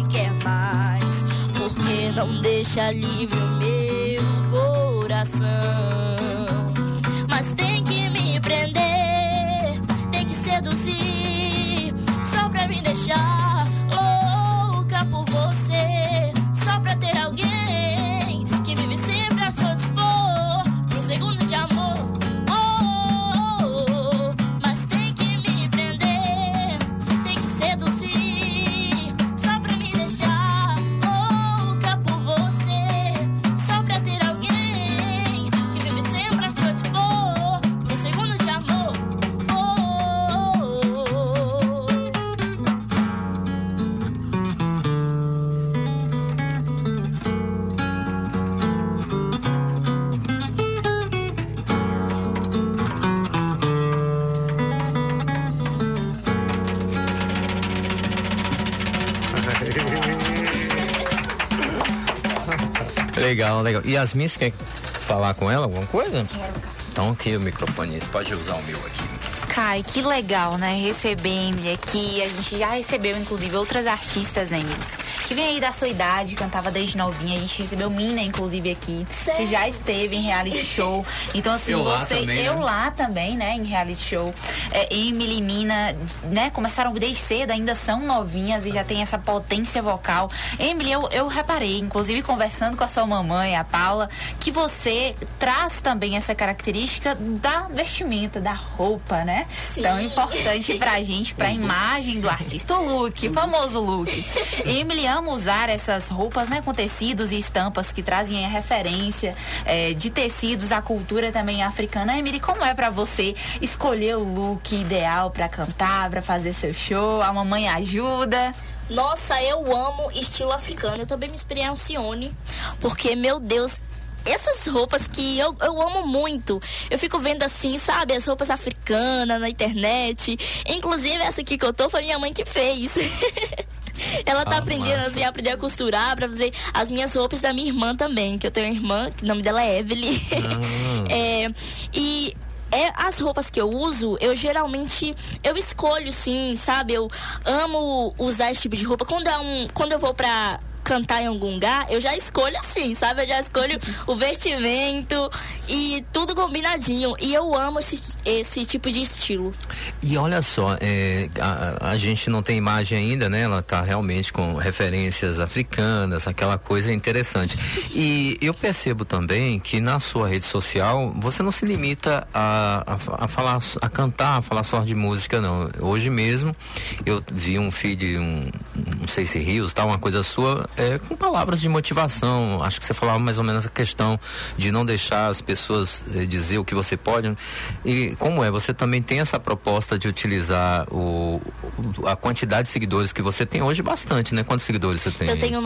Speaker 5: deixa livre o meu coração. Mas tem que me prender, tem que seduzir, só pra me deixar louca por você, só pra ter alguém que vive sempre a seu dispor, pro segundo de amor. Mas tem que me prender, tem que seduzir, só pra me deixar louca por você, só pra ter alguém que vive sempre a seu dispor, pro segundo de amor.
Speaker 1: Legal, legal. Yasmin, você quer falar com ela alguma coisa? Então aqui o microfone, pode usar o meu aqui.
Speaker 9: Kai, que legal, né? Receber Emily aqui. A gente já recebeu, inclusive, outras artistas, Emily, que vem aí da sua idade, cantava desde novinha. A gente recebeu Mina, inclusive, aqui, que já esteve em reality show. Então, assim, eu lá também, né, em reality show. Emily e Mina, né, começaram desde cedo, ainda são novinhas e já tem essa potência vocal. Emily, eu reparei, inclusive, conversando com a sua mamãe, a Paula, que você traz também essa característica da vestimenta, da roupa, né? Sim. Tão importante pra gente, pra imagem do artista. O look, o famoso look. Emily ama usar essas roupas, né, com tecidos e estampas que trazem a referência de tecidos, a cultura também africana. Emily, como é pra você escolher o look ideal pra cantar, pra fazer seu show? A mamãe ajuda?
Speaker 5: Nossa, eu amo estilo africano. Eu também me inspirei em Alcione, porque, meu Deus, essas roupas que eu amo muito. Eu fico vendo assim, sabe, as roupas africanas na internet. Inclusive essa aqui que eu tô foi minha mãe que fez. Ela tá aprendendo assim, a aprender a costurar pra fazer as minhas roupas da minha irmã também, que eu tenho uma irmã, que o nome dela é Evelyn. As roupas que eu uso, eu geralmente, eu escolho sim, sabe? Eu amo usar esse tipo de roupa. Quando eu vou pra cantar em algum lugar, eu já escolho assim, sabe? Eu já escolho o vestimento e tudo combinadinho. E eu amo esse tipo de estilo.
Speaker 1: E olha só, a gente não tem imagem ainda, né? Ela tá realmente com referências africanas, aquela coisa interessante. E eu percebo também que na sua rede social, você não se limita a falar, a cantar, a falar só de música, não. Hoje mesmo, eu vi um feed, não sei se Rios, tal, uma coisa sua, com palavras de motivação. Acho que você falava mais ou menos a questão de não deixar as pessoas dizer o que você pode. E como você também tem essa proposta de utilizar a quantidade de seguidores que você tem hoje, bastante, né? Quantos seguidores você tem?
Speaker 5: Eu tenho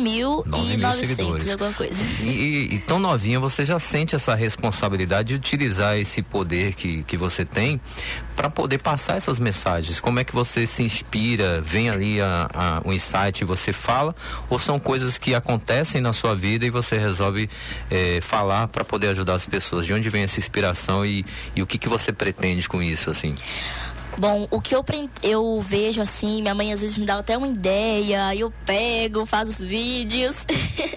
Speaker 5: 9.900, alguma coisa.
Speaker 1: E tão novinha, você já sente essa responsabilidade de utilizar esse poder que você tem para poder passar essas mensagens. Como é que você se inspira? Vem ali o insight e você fala? Ou são coisas que acontecem na sua vida e você resolve falar para poder ajudar as pessoas? De onde vem essa inspiração e o que você pretende com isso, assim?
Speaker 5: Bom, o que eu vejo assim, minha mãe às vezes me dá até uma ideia, eu pego, faço os vídeos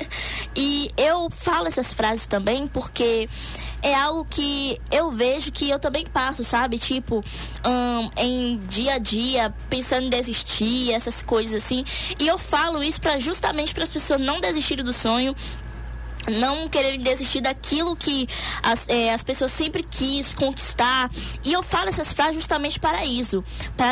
Speaker 5: e eu falo essas frases também porque é algo que eu vejo que eu também passo, sabe? Tipo, em dia a dia, pensando em desistir, essas coisas assim. E eu falo isso justamente para as pessoas não desistirem do sonho, não quererem desistir daquilo que as pessoas sempre quis conquistar. E eu falo essas frases justamente para isso,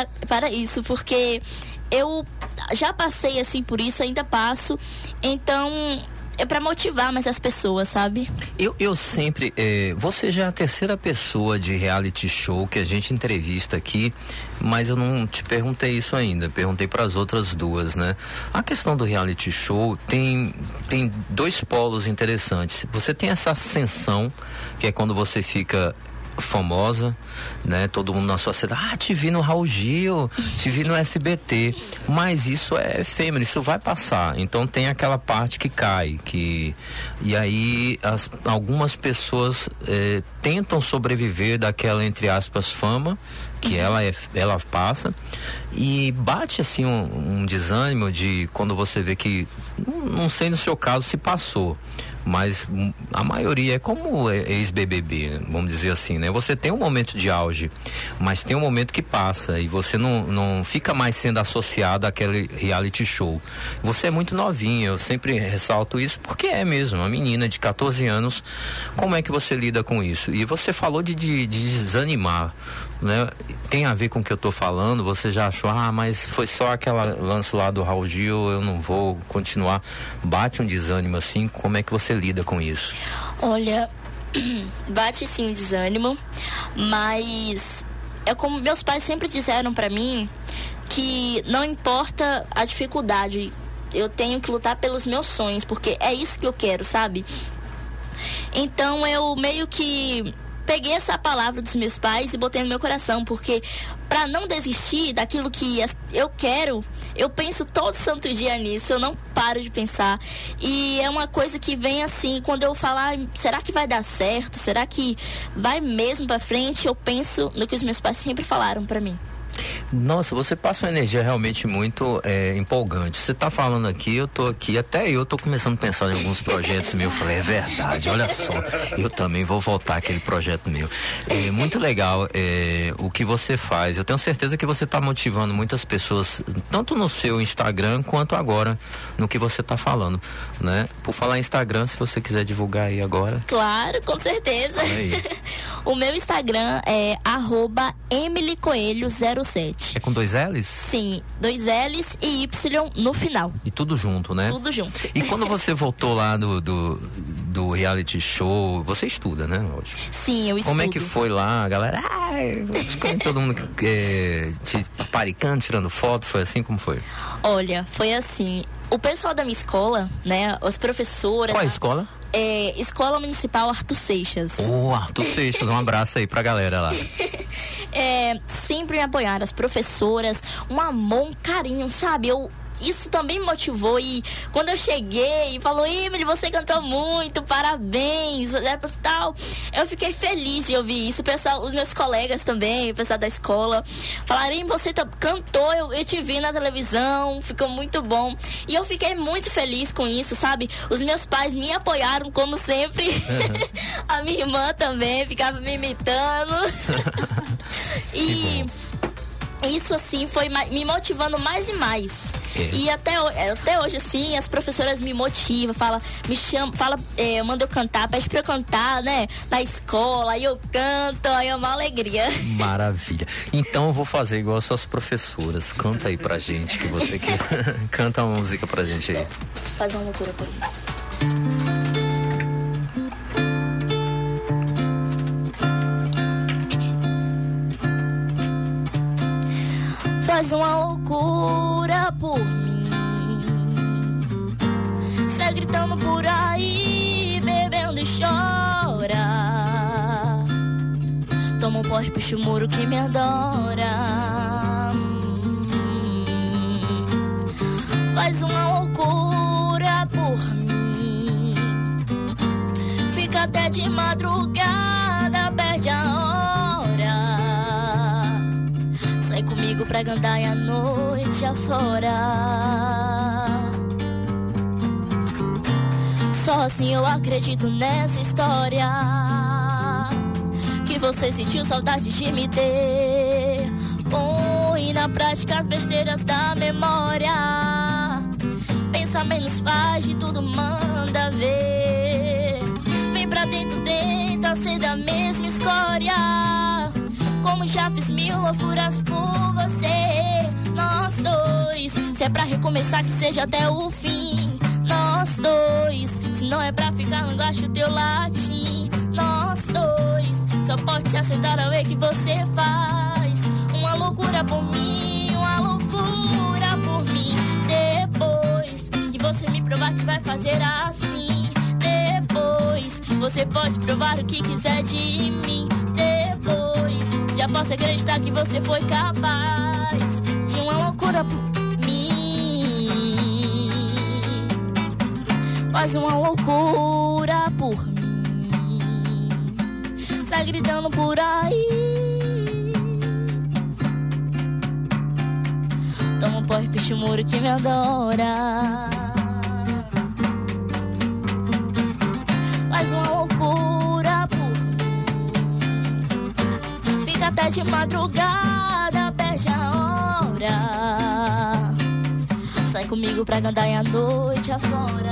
Speaker 5: porque eu já passei assim por isso, ainda passo. Então é pra motivar mais as pessoas, sabe?
Speaker 1: Eu sempre, você já é a terceira pessoa de reality show que a gente entrevista aqui, mas eu não te perguntei isso ainda, perguntei para as outras duas, né? A questão do reality show tem dois polos interessantes. Você tem essa ascensão, que é quando você fica famosa, né? Todo mundo na sua cidade, te vi no Raul Gil, te vi no SBT, mas isso é efêmero, isso vai passar, então tem aquela parte que cai, e aí algumas pessoas tentam sobreviver daquela, entre aspas, fama, que ela passa, e bate assim um desânimo de quando você vê que, não sei no seu caso se passou, mas a maioria é como ex-BBB, vamos dizer assim, né? Você tem um momento de auge, mas tem um momento que passa e você não fica mais sendo associado àquele reality show. Você é muito novinha, eu sempre ressalto isso, porque é mesmo, uma menina de 14 anos, como é que você lida com isso? E você falou de desanimar, né? Tem a ver com o que eu tô falando, você já achou, mas foi só aquela lance lá do Raul Gil, eu não vou continuar. Bate um desânimo assim, como é que você lida com isso?
Speaker 5: Olha, bate sim um desânimo, mas é como meus pais sempre disseram pra mim, que não importa a dificuldade, eu tenho que lutar pelos meus sonhos, porque é isso que eu quero, sabe? Então eu meio que peguei essa palavra dos meus pais e botei no meu coração, porque pra não desistir daquilo que eu quero, eu penso todo santo dia nisso, eu não paro de pensar, e é uma coisa que vem assim, quando eu falar, será que vai dar certo, será que vai mesmo pra frente, eu penso no que os meus pais sempre falaram pra mim.
Speaker 1: Nossa, você passa uma energia realmente muito empolgante. Você tá falando aqui, eu tô aqui, até eu tô começando a pensar em alguns projetos meus. Eu falei, é verdade, olha só, eu também vou voltar àquele projeto meu. É muito legal o que você faz. Eu tenho certeza que você tá motivando muitas pessoas, tanto no seu Instagram quanto agora no que você tá falando, né? Por falar em Instagram, se você quiser divulgar aí agora.
Speaker 5: Claro, com certeza. O meu Instagram é @EmilyCoelho07.
Speaker 1: É com 2 L's?
Speaker 5: Sim, 2 L's e Y no final.
Speaker 1: E tudo junto, né?
Speaker 5: Tudo junto.
Speaker 1: E quando você voltou lá do reality show, você estuda, né?
Speaker 5: Sim, eu estudo.
Speaker 1: Como é que foi lá, a galera? Todo mundo te paparicando, tirando foto, foi assim? Como foi?
Speaker 5: Olha, foi assim, o pessoal da minha escola, né, as professoras...
Speaker 1: Qual é a escola?
Speaker 5: Escola Municipal Arthur Seixas.
Speaker 1: Arthur Seixas, um abraço aí pra galera lá.
Speaker 5: Sempre me apoiaram, as professoras, um amor, um carinho, sabe? Isso também me motivou, e quando eu cheguei e falou, Emily, você cantou muito, parabéns, tal, eu fiquei feliz de ouvir isso. O pessoal, os meus colegas também, o pessoal da escola, falaram, você cantou, eu te vi na televisão, ficou muito bom, e eu fiquei muito feliz com isso, sabe? Os meus pais me apoiaram, como sempre. A minha irmã também ficava me imitando. E isso assim foi me motivando mais e mais. E até hoje assim, as professoras me motivam, me chamam, manda eu cantar, pede pra eu cantar, né? Na escola, aí eu canto, aí é uma alegria.
Speaker 1: Maravilha. Então eu vou fazer igual as suas professoras. Canta aí pra gente, que você que canta uma música pra gente aí.
Speaker 5: Faz uma loucura por mim. Faz uma loucura por mim, sai gritando por aí, bebendo e chora. Toma um porre, puxa o muro que me adora. Faz uma loucura por mim, fica até de madrugada, perde a hora. Sai comigo pra gandaia a noite afora. Só assim eu acredito nessa história, que você sentiu saudade de me ter. Põe na prática as besteiras da memória, pensa menos, faz de tudo, manda ver. Vem pra dentro, tenta ser da mesma escória, como já fiz 1000 loucuras por você. Nós dois, se é pra recomeçar que seja até o fim. Nós dois, se não é pra ficar, não gosto do teu latim. Nós dois, só pode te aceitar a ver que você faz uma loucura por mim, uma loucura por mim. Depois que você me provar que vai fazer assim, depois você pode provar o que quiser de mim. Depois Já posso acreditar que você foi capaz de uma loucura por mim. Faz uma loucura por mim. Sai gritando por aí. Toma um pó e picha o muro que me adora. Faz uma loucura por mim. Fica até de madrugada, perde a hora. Sai comigo pra cantar a noite afora.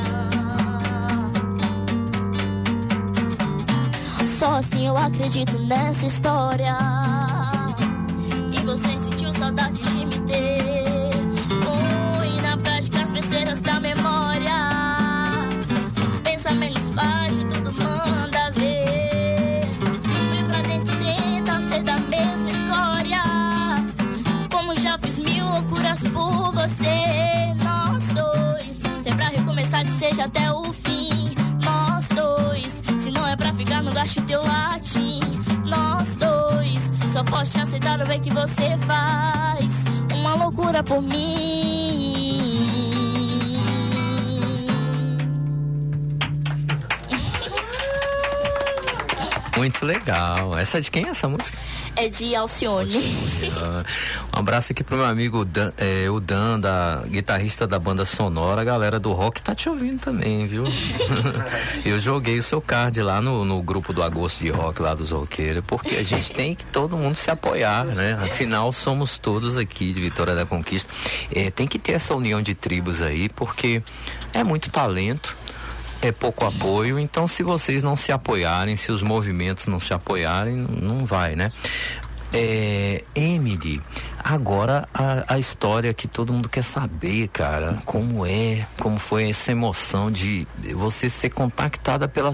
Speaker 5: Só assim eu acredito nessa história. E você sentiu saudade de me ter. Põe na prática as besteiras da memória. Pensa menos fácil, tudo manda ver. Vem pra dentro, tenta ser da mesma história. Como já fiz mil loucuras por você. Nós dois, sempre a recomeçar que seja até o fim. Nós dois, se não é pra ficar, não gaste teu latim. Nós dois, só posso te aceitar o bem que você faz. Uma loucura por mim.
Speaker 1: Muito legal. Essa é de quem é essa música?
Speaker 5: É de Alcione.
Speaker 1: Um abraço aqui pro meu amigo Dan, o Dan, guitarrista da banda Sonora. A galera do rock tá te ouvindo também, viu? Eu joguei o seu card lá no grupo do Agosto de Rock, lá dos roqueiros, porque a gente tem que todo mundo se apoiar, né? Afinal, somos todos aqui de Vitória da Conquista. Tem que ter essa união de tribos aí, porque é muito talento. É pouco apoio, então se vocês não se apoiarem, se os movimentos não se apoiarem, não vai, né? Emily, agora a história que todo mundo quer saber, cara, como foi essa emoção de você ser contactada pela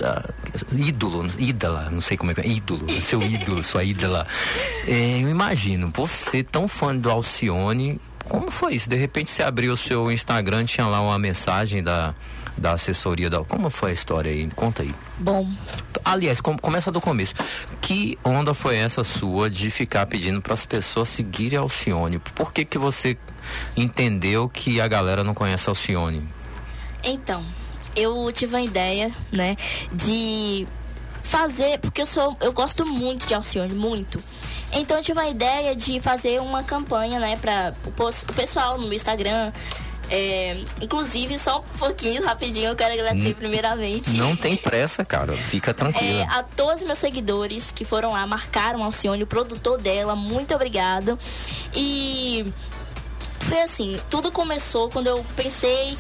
Speaker 1: ídola, não sei como é, ídolo, seu ídolo, sua ídola. Eu imagino, você tão fã do Alcione, como foi isso? De repente você abriu o seu Instagram, tinha lá uma mensagem da assessoria como foi a história aí? Conta aí.
Speaker 5: Bom,
Speaker 1: aliás, começa do começo. Que onda foi essa sua de ficar pedindo para as pessoas seguirem a Alcione? Por que você entendeu que a galera não conhece a Alcione?
Speaker 5: Então, eu tive a ideia, né, de fazer, porque eu gosto muito de Alcione, muito. Então eu tive a ideia de fazer uma campanha, né, para o pessoal no Instagram. Inclusive, só um pouquinho, rapidinho, eu quero agradecer primeiramente.
Speaker 1: Não tem pressa, cara, fica tranquila.
Speaker 5: A todos meus seguidores que foram lá, marcaram a Alcione, o produtor dela, muito obrigada. E foi assim, tudo começou quando eu pensei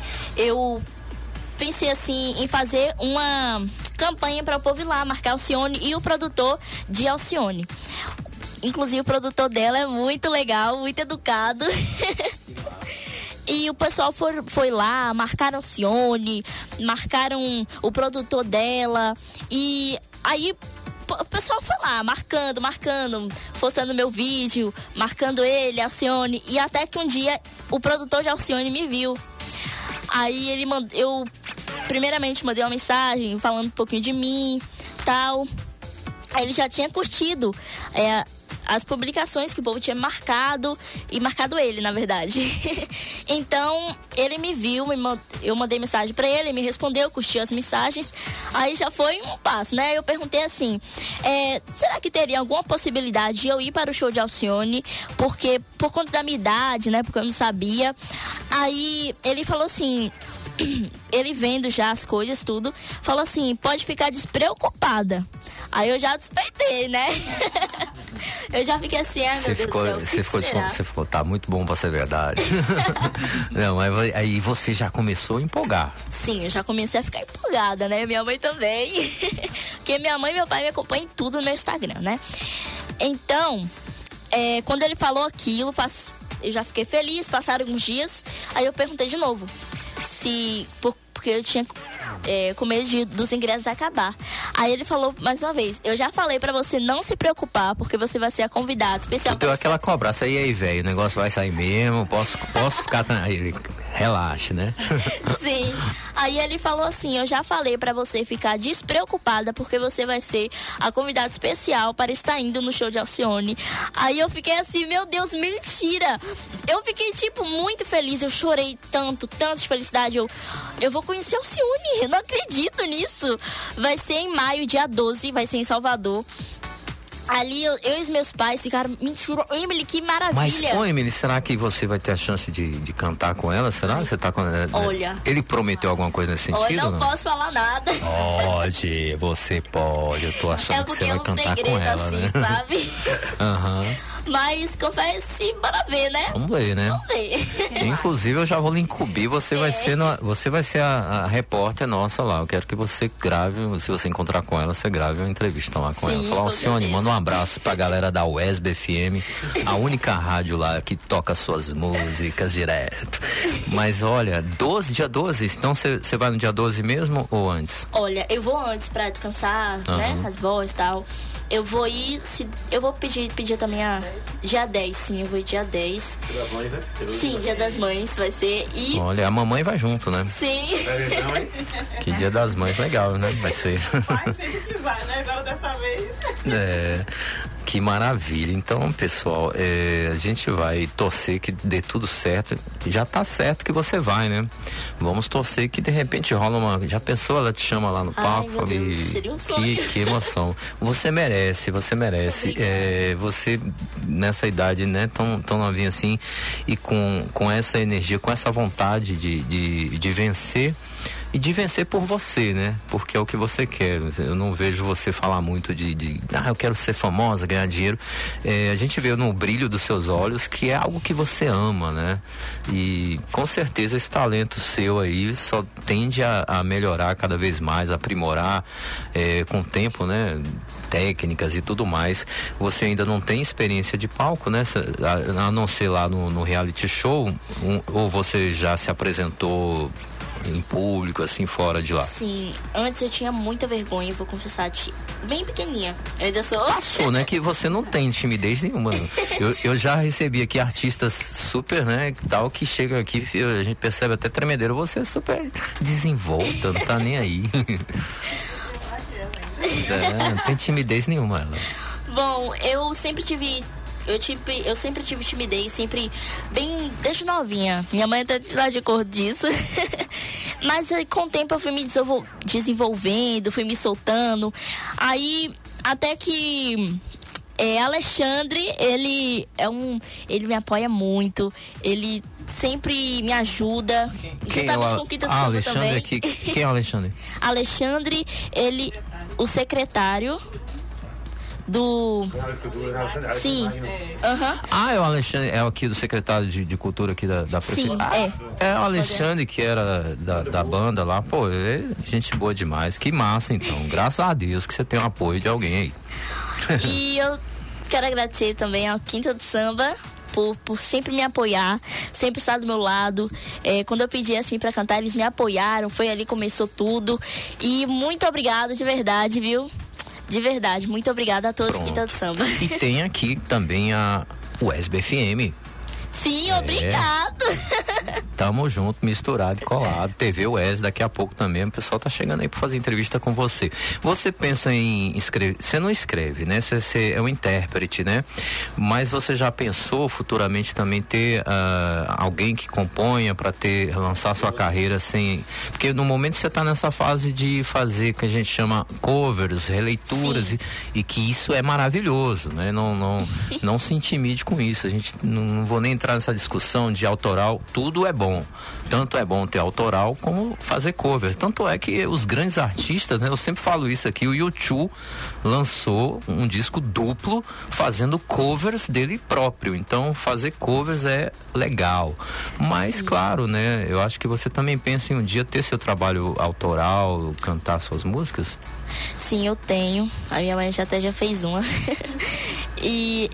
Speaker 5: assim em fazer uma campanha para o povo ir lá, marcar a Alcione e o produtor de Alcione. Inclusive o produtor dela é muito legal, muito educado. E o pessoal foi lá, marcaram Alcione, marcaram o produtor dela. E aí o pessoal foi lá, marcando, postando meu vídeo, marcando ele, Alcione. E até que um dia o produtor de Alcione me viu. Aí eu primeiramente mandei uma mensagem falando um pouquinho de mim, tal. Aí ele já tinha curtido as publicações que o povo tinha marcado ele, na verdade. Então, ele me viu, eu mandei mensagem pra ele me respondeu, curtiu as mensagens. Aí já foi um passo, né? Eu perguntei assim, será que teria alguma possibilidade de eu ir para o show de Alcione? Porque, por conta da minha idade, né? Porque eu não sabia. Aí, ele falou assim, ele vendo já as coisas, tudo, falou assim, pode ficar despreocupada. Aí eu já despeitei, né? Eu já fiquei assim, meu Deus do céu,
Speaker 1: você ficou, tá muito bom pra ser verdade. Não, aí você já começou a empolgar.
Speaker 5: Sim, eu já comecei a ficar empolgada, né? Minha mãe também. Porque minha mãe e meu pai me acompanham em tudo no meu Instagram, né? Então, quando ele falou aquilo, eu já fiquei feliz, passaram alguns dias. Aí eu perguntei de novo porque eu tinha com medo dos ingressos acabar. Aí ele falou mais uma vez, eu já falei pra você não se preocupar, porque você vai ser a convidada especial.
Speaker 1: Deu aquela cobrança aí, velho, o negócio vai sair mesmo, posso ficar... Relaxe, né?
Speaker 5: Sim. Aí ele falou assim: eu já falei pra você ficar despreocupada porque você vai ser a convidada especial para estar indo no show de Alcione. Aí eu fiquei assim, meu Deus, mentira! Eu fiquei, tipo, muito feliz. Eu chorei tanto de felicidade. Eu vou conhecer Alcione, eu não acredito nisso. Vai ser em maio, dia 12, vai ser em Salvador. Ali eu e os meus pais ficaram, mentira, Emily, que maravilha.
Speaker 1: Mas, Emily, será que você vai ter a chance de cantar com ela? Será? Você tá com ela?
Speaker 5: Olha.
Speaker 1: Ele prometeu alguma coisa nesse sentido?
Speaker 5: Eu não posso falar nada.
Speaker 1: Pode, você pode. Eu tô achando que você vai cantar com ela,
Speaker 5: assim,
Speaker 1: né?
Speaker 5: Sabe?
Speaker 1: Aham.
Speaker 5: Mas confesse, bora ver, né?
Speaker 1: Vamos ver, né?
Speaker 5: Vamos ver.
Speaker 1: Inclusive, eu já vou lhe incubir. Você vai ser a repórter nossa lá. Eu quero que você grave, se você encontrar com ela, você grave uma entrevista lá com ela. Falar, Alcione, manda um abraço pra galera da UESB FM, a única rádio lá que toca suas músicas direto. Mas olha, dia 12, então você vai no dia 12 mesmo ou antes?
Speaker 5: Olha, eu vou antes pra descansar, né? As vozes e tal. Eu vou ir, eu vou pedir também dia 10, sim, eu vou ir dia 10. Dia das Mães, né? Sim, Dia das Mães vai ser. E...
Speaker 1: Olha, a mamãe vai junto, né?
Speaker 5: Sim.
Speaker 1: Que Dia das Mães legal, né? Vai ser.
Speaker 6: Pai sempre que vai, né? Agora dessa vez.
Speaker 1: Que maravilha. Então, pessoal, a gente vai torcer que dê tudo certo. Já tá certo que você vai, né? Vamos torcer que de repente rola uma... Já pensou? Ela te chama lá no palco?
Speaker 5: Ai, meu Deus, seria um sonho.
Speaker 1: Que emoção. Você merece. Você nessa idade, né? Tão novinho assim, e com essa energia, com essa vontade de vencer. E de vencer por você, né? Porque é o que você quer. Eu não vejo você falar muito eu quero ser famosa, ganhar dinheiro. A gente vê no brilho dos seus olhos que é algo que você ama, né? E com certeza esse talento seu aí só tende a melhorar cada vez mais, aprimorar com o tempo, né? Técnicas e tudo mais. Você ainda não tem experiência de palco, né? A não ser lá no reality show, ou você já se apresentou em público, assim, fora de lá?
Speaker 5: Sim, antes eu tinha muita vergonha, vou confessar, bem pequenininha. Eu ainda sou...
Speaker 1: Passou, né? Que você não tem timidez nenhuma. Eu já recebi aqui artistas super, né, tal, que chegam aqui, a gente percebe até tremedeiro. Você é super desenvolta, não tá nem aí. Não tem timidez nenhuma, ela.
Speaker 5: Bom, eu sempre tive timidez, sempre bem desde novinha. Minha mãe até está de acordo disso. Mas com o tempo eu fui me desenvolvendo, fui me soltando. Aí, até que Alexandre, ele me apoia muito. Ele sempre me ajuda.
Speaker 1: Quem é o Alexandre aqui? Quem é o Alexandre?
Speaker 5: Alexandre, o secretário do... Sim.
Speaker 1: É o Alexandre, é aqui do secretário de cultura aqui da prefeitura.
Speaker 5: Sim,
Speaker 1: é o Alexandre que era da banda lá. Pô, é gente boa demais. Que massa, então. Graças a Deus que você tem o apoio de alguém aí.
Speaker 5: E eu quero agradecer também ao Quinta do Samba por sempre me apoiar, sempre estar do meu lado. Quando eu pedi assim pra cantar, eles me apoiaram, foi ali que começou tudo. E muito obrigada de verdade, viu? De verdade, muito obrigada a todos que estão do samba.
Speaker 1: E tem aqui também a UESB FM.
Speaker 5: Sim, obrigado.
Speaker 1: Tamo junto, misturado, colado. TV UES, daqui a pouco também. O pessoal tá chegando aí pra fazer entrevista com você. Você pensa em escrever? Você não escreve, né? Você é um intérprete, né? Mas você já pensou futuramente também ter alguém que componha pra lançar sua carreira sem... Porque no momento você tá nessa fase de fazer, que a gente chama covers, releituras, e que isso é maravilhoso, né? Não se intimide com isso. A gente não vou nem entrar nessa discussão de autoral, tudo é bom. Tanto é bom ter autoral como fazer cover. Tanto é que os grandes artistas, né? Eu sempre falo isso aqui, o U2 lançou um disco duplo fazendo covers dele próprio. Então, fazer covers é legal. Mas, claro, né? Eu acho que você também pensa em um dia ter seu trabalho autoral, cantar suas músicas?
Speaker 5: Sim, eu tenho. A minha mãe já fez uma. E...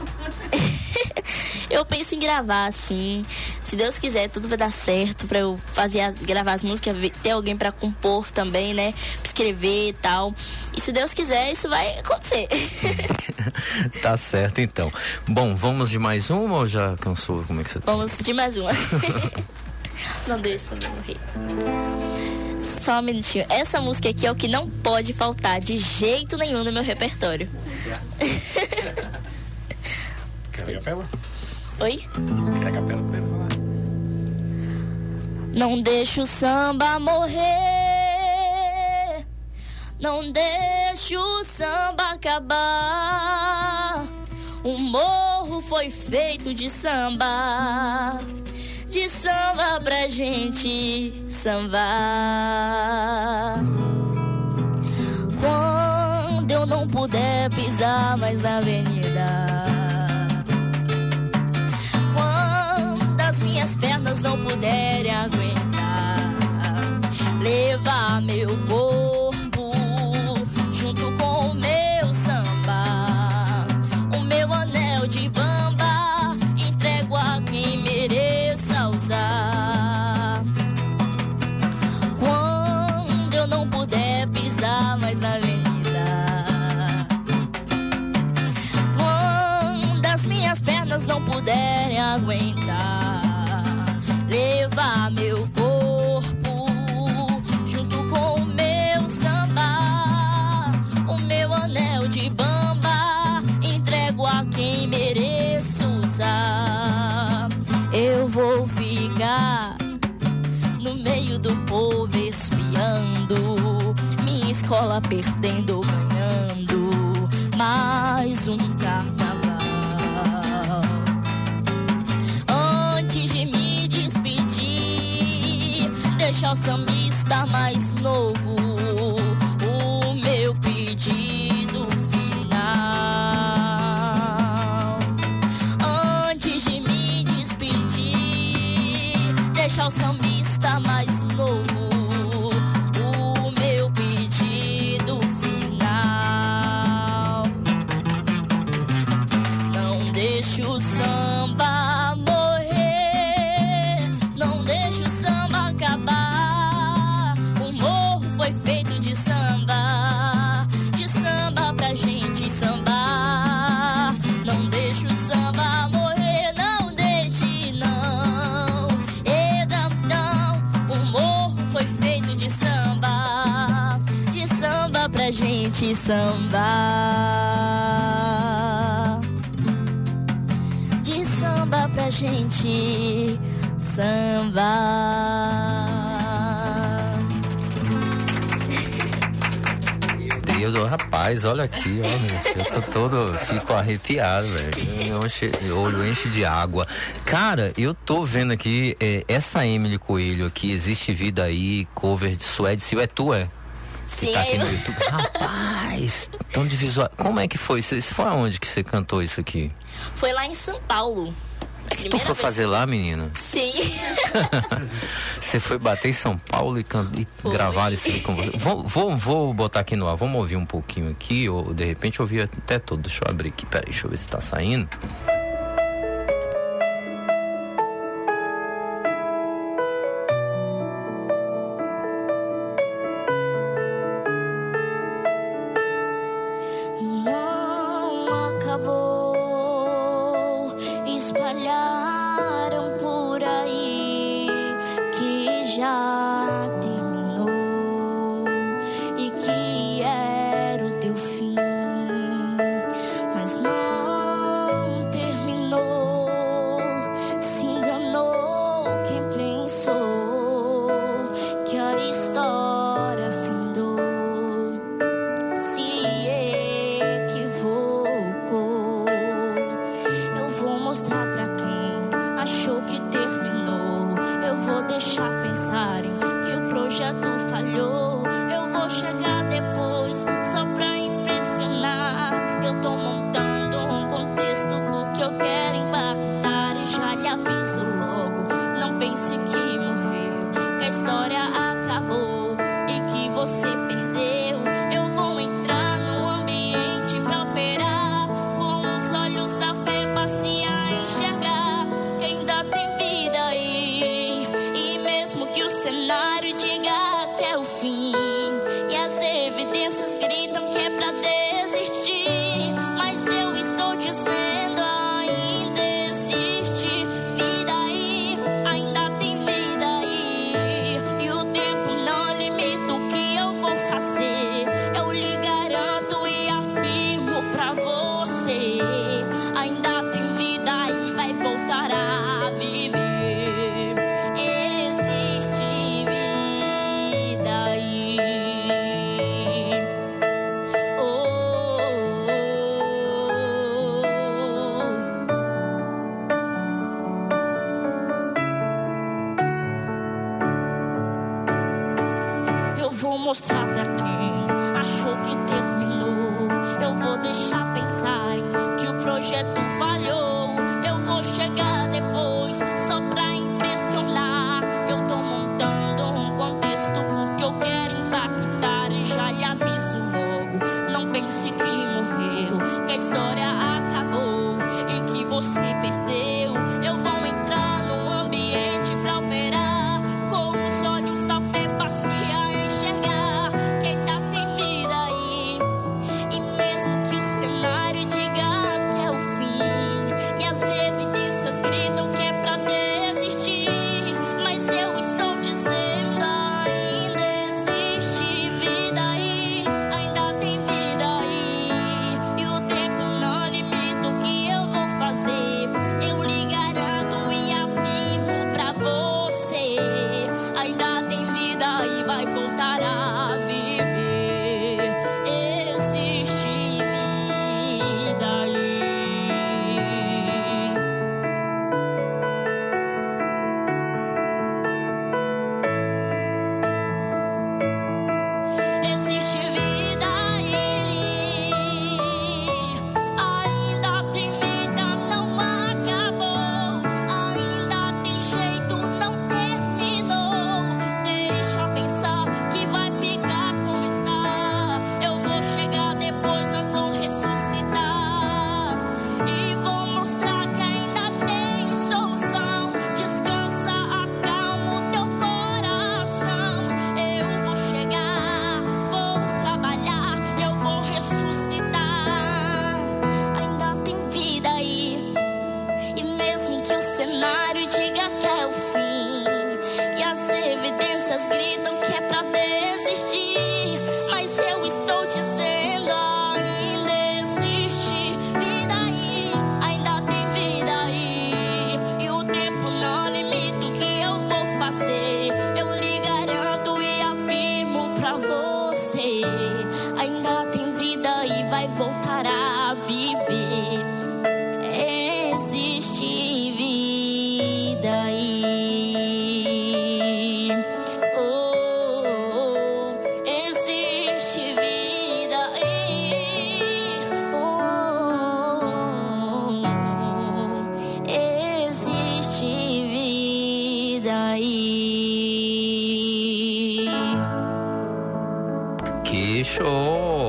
Speaker 5: eu penso em gravar, assim. Se Deus quiser, tudo vai dar certo pra eu gravar as músicas, ter alguém pra compor também, né? Escrever e tal. E se Deus quiser, isso vai acontecer.
Speaker 1: Tá certo, então. Bom, vamos de mais uma ou já cansou? Como é que você tá?
Speaker 5: Vamos de mais uma. Não deixa eu morrer. Só um minutinho. Essa música aqui é o que não pode faltar de jeito nenhum no meu repertório.
Speaker 8: Quer a capela?
Speaker 5: Oi?
Speaker 8: Quer a capela primeiro? Falar?
Speaker 5: Não deixa o samba morrer. Não deixa o samba acabar. O morro foi feito de samba. De samba pra gente sambar. Quando eu não puder pisar mais na avenida, quando as minhas pernas não puderem aguentar, levar meu corpo junto com o meu samba, o meu anel de bamba, entrego a quem mereça usar. Quando eu não puder pisar mais na avenida, quando as minhas pernas não puderem aguentar, levar meu corpo junto com o meu samba, o meu anel de bamba, entrego a quem mereço usar. Eu vou ficar no meio do povo espiando, minha escola perdendo ou ganhando mais um carnaval. Antes de me despedir, deixar o sambista mais novo o meu pedido final. Antes de me despedir, deixar o sambista mais novo o meu pedido final. Não deixe o samba morrer, não deixe o samba acabar. O morro foi feito de samba pra gente sambar. Não deixe o samba morrer, não deixe não. Não, o morro foi feito de samba pra gente sambar. De samba pra gente sambar.
Speaker 1: Deus, ô, rapaz, olha aqui, olha, eu tô todo, fico arrepiado, velho. Meu olho enche de água. Cara, eu tô vendo aqui, essa Emily Coelho aqui, Existe Vida Aí, cover de Suede Sil, é tu, é?
Speaker 5: Sim,
Speaker 1: tá aqui no YouTube. Rapaz, tão de visual. Como é que foi? Isso foi aonde que você cantou isso aqui?
Speaker 5: Foi lá em São Paulo.
Speaker 1: É que tu foi fazer lá, menina?
Speaker 5: Sim.
Speaker 1: Você foi bater em São Paulo e gravar isso aí com você. Vou botar aqui no ar, vamos ouvir um pouquinho aqui, ou de repente ouvir até todo. Deixa eu abrir aqui, peraí, deixa eu ver se tá saindo.
Speaker 5: Não acabou, espalharam por aí que já terminou e que era o teu fim, mas não terminou. Se enganou quem pensou que a história findou. Mostrar pra quem achou que terminou. Eu vou deixar pensarem que o projeto falhou. Eu vou chegar depois só pra impressionar. Eu tô montando um contexto porque eu quero impactar. E já lhe aviso logo, não pense que morreu, que a história acabou e que você perdeu. Eu vou entrar no ambiente pra operar com os olhos da fé, passear, enxergar que ainda tem vida aí. E mesmo que o cenário diga que é o fim e as evidências gritam que é pra desistir, mas eu estou dizendo ainda existe vida aí, ainda tem vida mostrar pra quem achou que terminou. Eu vou deixar pensarem que o projeto falhou. Eu vou chegar depois só pra impressionar. Eu tô montando um contexto porque eu quero impactar e já lhe aviso logo. Não pense que morreu, que a história acabou e que você perdeu. Eu vou entrar no ambiente pra operar com os olhos da fé, passe a enxergar que ainda tem vida aí. E mesmo que o cenário diga que é o fim e as evidências gritam que é pra desistir, mas eu estou dizendo ainda existe vida aí, ainda tem vida aí. E o tempo não limita o que eu vou fazer, eu lhe garanto e afirmo pra você, ainda tem vida e vai voltar a viver. Existe vida aí. Existe vida aí, ainda tem vida, não acabou, ainda tem jeito, não terminou. Deixa pensar que vai ficar como está. Eu vou chegar depois, nós vamos ressuscitar e vou mostrar que ainda tem solução. Descansa, acalma o teu coração. Eu vou chegar, vou trabalhar, eu vou ressuscitar. Ainda tem vida aí. E mesmo que o cenário diga que é o fim e as evidências gritam que é pra desistir, mas eu estou dizendo ainda existe vida aí, ainda tem vida aí. E o tempo não limita o que eu vou fazer, eu lhe garanto e afirmo pra você, ainda tem vida e vai voltar a viver. Existe vida aí. Oh, existe vida aí. Oh, existe vida aí.
Speaker 1: Que show!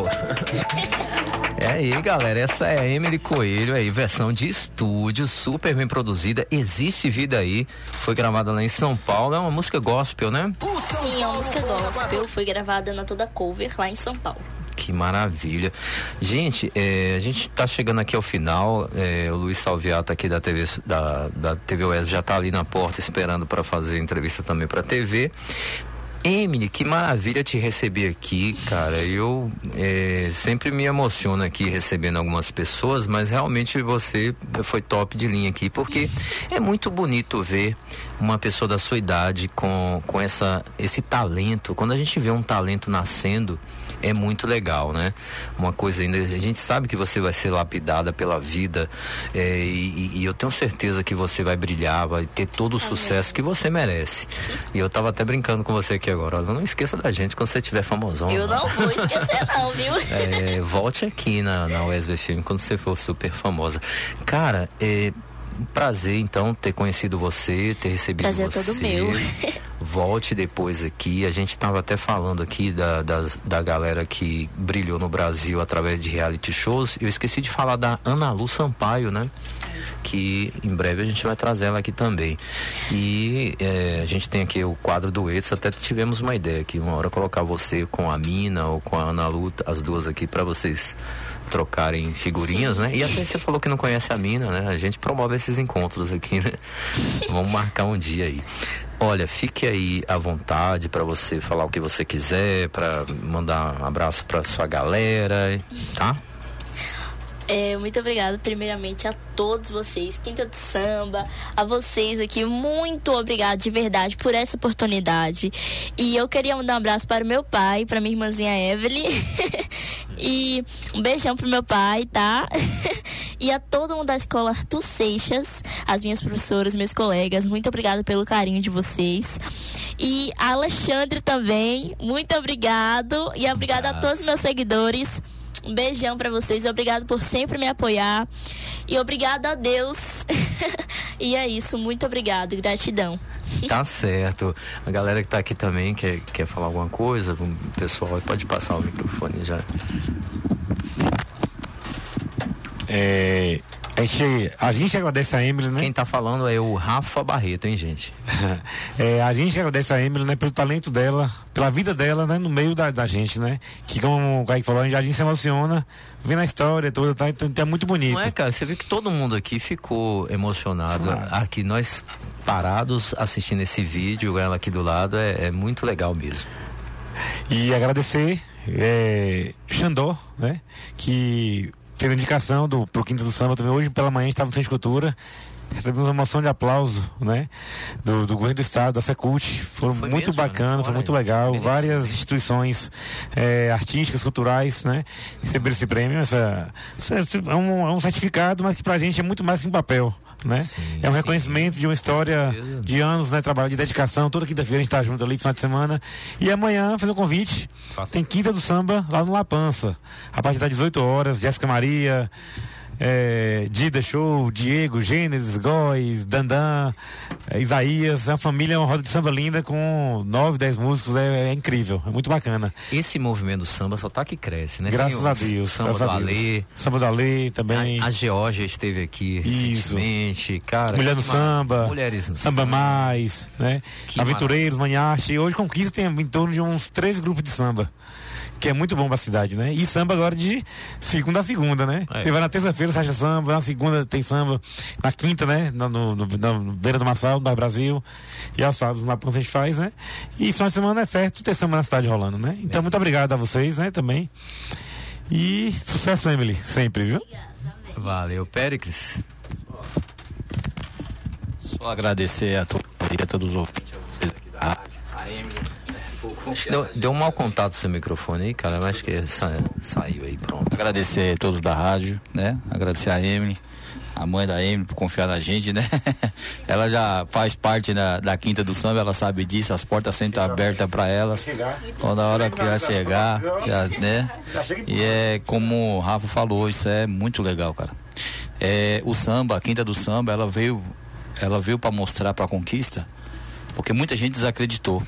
Speaker 1: É aí, galera, essa é a Emily Coelho aí, versão de estúdio, super bem produzida. Existe vida aí, foi gravada lá em São Paulo, é uma música gospel, né?
Speaker 5: Sim, é uma música gospel, foi gravada na Toda Cover lá em São Paulo.
Speaker 1: Que maravilha. Gente, a gente tá chegando aqui ao final, o Luiz Salviato aqui da TV Oeste já tá ali na porta esperando para fazer entrevista também pra TV. Emily, que maravilha te receber aqui, cara. Eu sempre me emociono aqui recebendo algumas pessoas, mas realmente você foi top de linha aqui, porque é muito bonito ver uma pessoa da sua idade com esse talento. Quando a gente vê um talento nascendo, é muito legal, né? Uma coisa ainda, a gente sabe que você vai ser lapidada pela vida, e eu tenho certeza que você vai brilhar, vai ter todo o sucesso que você merece. E eu tava até brincando com você aqui agora, não esqueça da gente quando você estiver famosão.
Speaker 5: Eu não vou esquecer não, viu?
Speaker 1: Volte aqui na USB FM quando você for super famosa. Cara, prazer então ter conhecido você, ter recebido
Speaker 5: prazer
Speaker 1: você.
Speaker 5: Prazer todo meu.
Speaker 1: Volte depois aqui. A gente estava até falando aqui da galera que brilhou no Brasil através de reality shows. Eu esqueci de falar da Ana Lu Sampaio, né? Que em breve a gente vai trazer ela aqui também. E a gente tem aqui o quadro duetos. Até tivemos uma ideia aqui, uma hora colocar você com a Mina ou com a Ana Lu, as duas aqui, para vocês trocarem figurinhas, né? E até você falou que não conhece a Mina, né? A gente promove esses encontros aqui, né? Vamos marcar um dia aí. Olha, fique aí à vontade para você falar o que você quiser, para mandar um abraço para sua galera, tá?
Speaker 5: Muito obrigada primeiramente a todos vocês, Quinta do Samba, a vocês aqui, muito obrigada de verdade por essa oportunidade. E eu queria mandar um abraço para o meu pai, para minha irmãzinha Evelyn e um beijão pro meu pai, tá? E a todo mundo da escola Arthur Seixas, as minhas professoras, meus colegas, muito obrigada pelo carinho de vocês. E Alexandre também, muito obrigado. E obrigado a todos os meus seguidores. Um beijão pra vocês, obrigado por sempre me apoiar. E obrigado a Deus. E é isso, muito obrigado, gratidão.
Speaker 1: Tá certo. A galera que tá aqui também quer falar alguma coisa, o pessoal pode passar o microfone já.
Speaker 8: A gente agradece a Emily, né?
Speaker 1: Quem tá falando é o Rafa Barreto, hein, gente?
Speaker 8: A gente agradece a Emily, né, pelo talento dela, pela vida dela, né, no meio da gente, né? Que, como o Kaique falou, a gente se emociona vendo a história toda, tá? Então é muito bonito.
Speaker 1: Não é, cara? Você viu que todo mundo aqui ficou emocionado. Aqui nós parados assistindo esse vídeo, ela aqui do lado, é muito legal mesmo.
Speaker 8: E agradecer Xandó, né? Que fez a indicação pro Quinta do Samba também. Hoje pela manhã estava no Centro de Cultura, recebemos uma moção de aplauso, né? Do governo do estado, da Secult. Foi muito bacana, foi muito legal. Várias instituições artísticas, culturais, né? Receberam esse prêmio. É um certificado, mas que pra gente é muito mais que um papel, né?
Speaker 1: Sim,
Speaker 8: é um reconhecimento de uma história de anos, né? Trabalho de dedicação. Toda quinta-feira a gente tá junto ali, final de semana. E amanhã, fazer um convite, tem Quinta do Samba lá no La Pança, a partir das 18 horas, Jéssica Maria, Dida Show, Diego, Gênesis, Góis, Dandan, Isaías. A família é uma roda de samba linda com 9, 10 músicos, é incrível, é muito bacana.
Speaker 1: Esse movimento do samba só tá que cresce, né?
Speaker 8: Graças a Deus.
Speaker 1: Samba do Alê.
Speaker 8: Samba do Alê também.
Speaker 1: A Geórgia esteve aqui recentemente, cara.
Speaker 8: Mulher no Samba,
Speaker 1: Mulheres no
Speaker 8: Samba Mais, né? Aventureiros, Manhaste. Hoje Conquista tem em torno de uns 13 grupos de samba, que é muito bom pra cidade, né? E samba agora de segunda a segunda, né? Você vai na terça-feira, você acha samba, na segunda tem samba, na quinta, né? Na Beira do Massal, no Bairro Brasil, e aos sábados lá a gente faz, né? E final de semana é certo ter samba na cidade rolando, né? Então, muito obrigado a vocês, né? Também. E sucesso, Emily, sempre, viu?
Speaker 1: Valeu, Péricles.
Speaker 7: Só agradecer a todos os ouvintes, a vocês aqui da rádio, a Emily.
Speaker 1: Deu um mau contato seu microfone aí, cara. Eu acho que saiu aí, pronto.
Speaker 7: Agradecer a todos da rádio, né? Agradecer a Emily, a mãe da Emily, por confiar na gente, né? Ela já faz parte da Quinta do Samba, ela sabe disso, as portas sempre estão abertas para elas. Toda hora que ela chegar, né? E é como o Rafa falou, isso é muito legal, cara. O samba, a Quinta do Samba, ela veio para mostrar para a Conquista, porque muita gente desacreditou.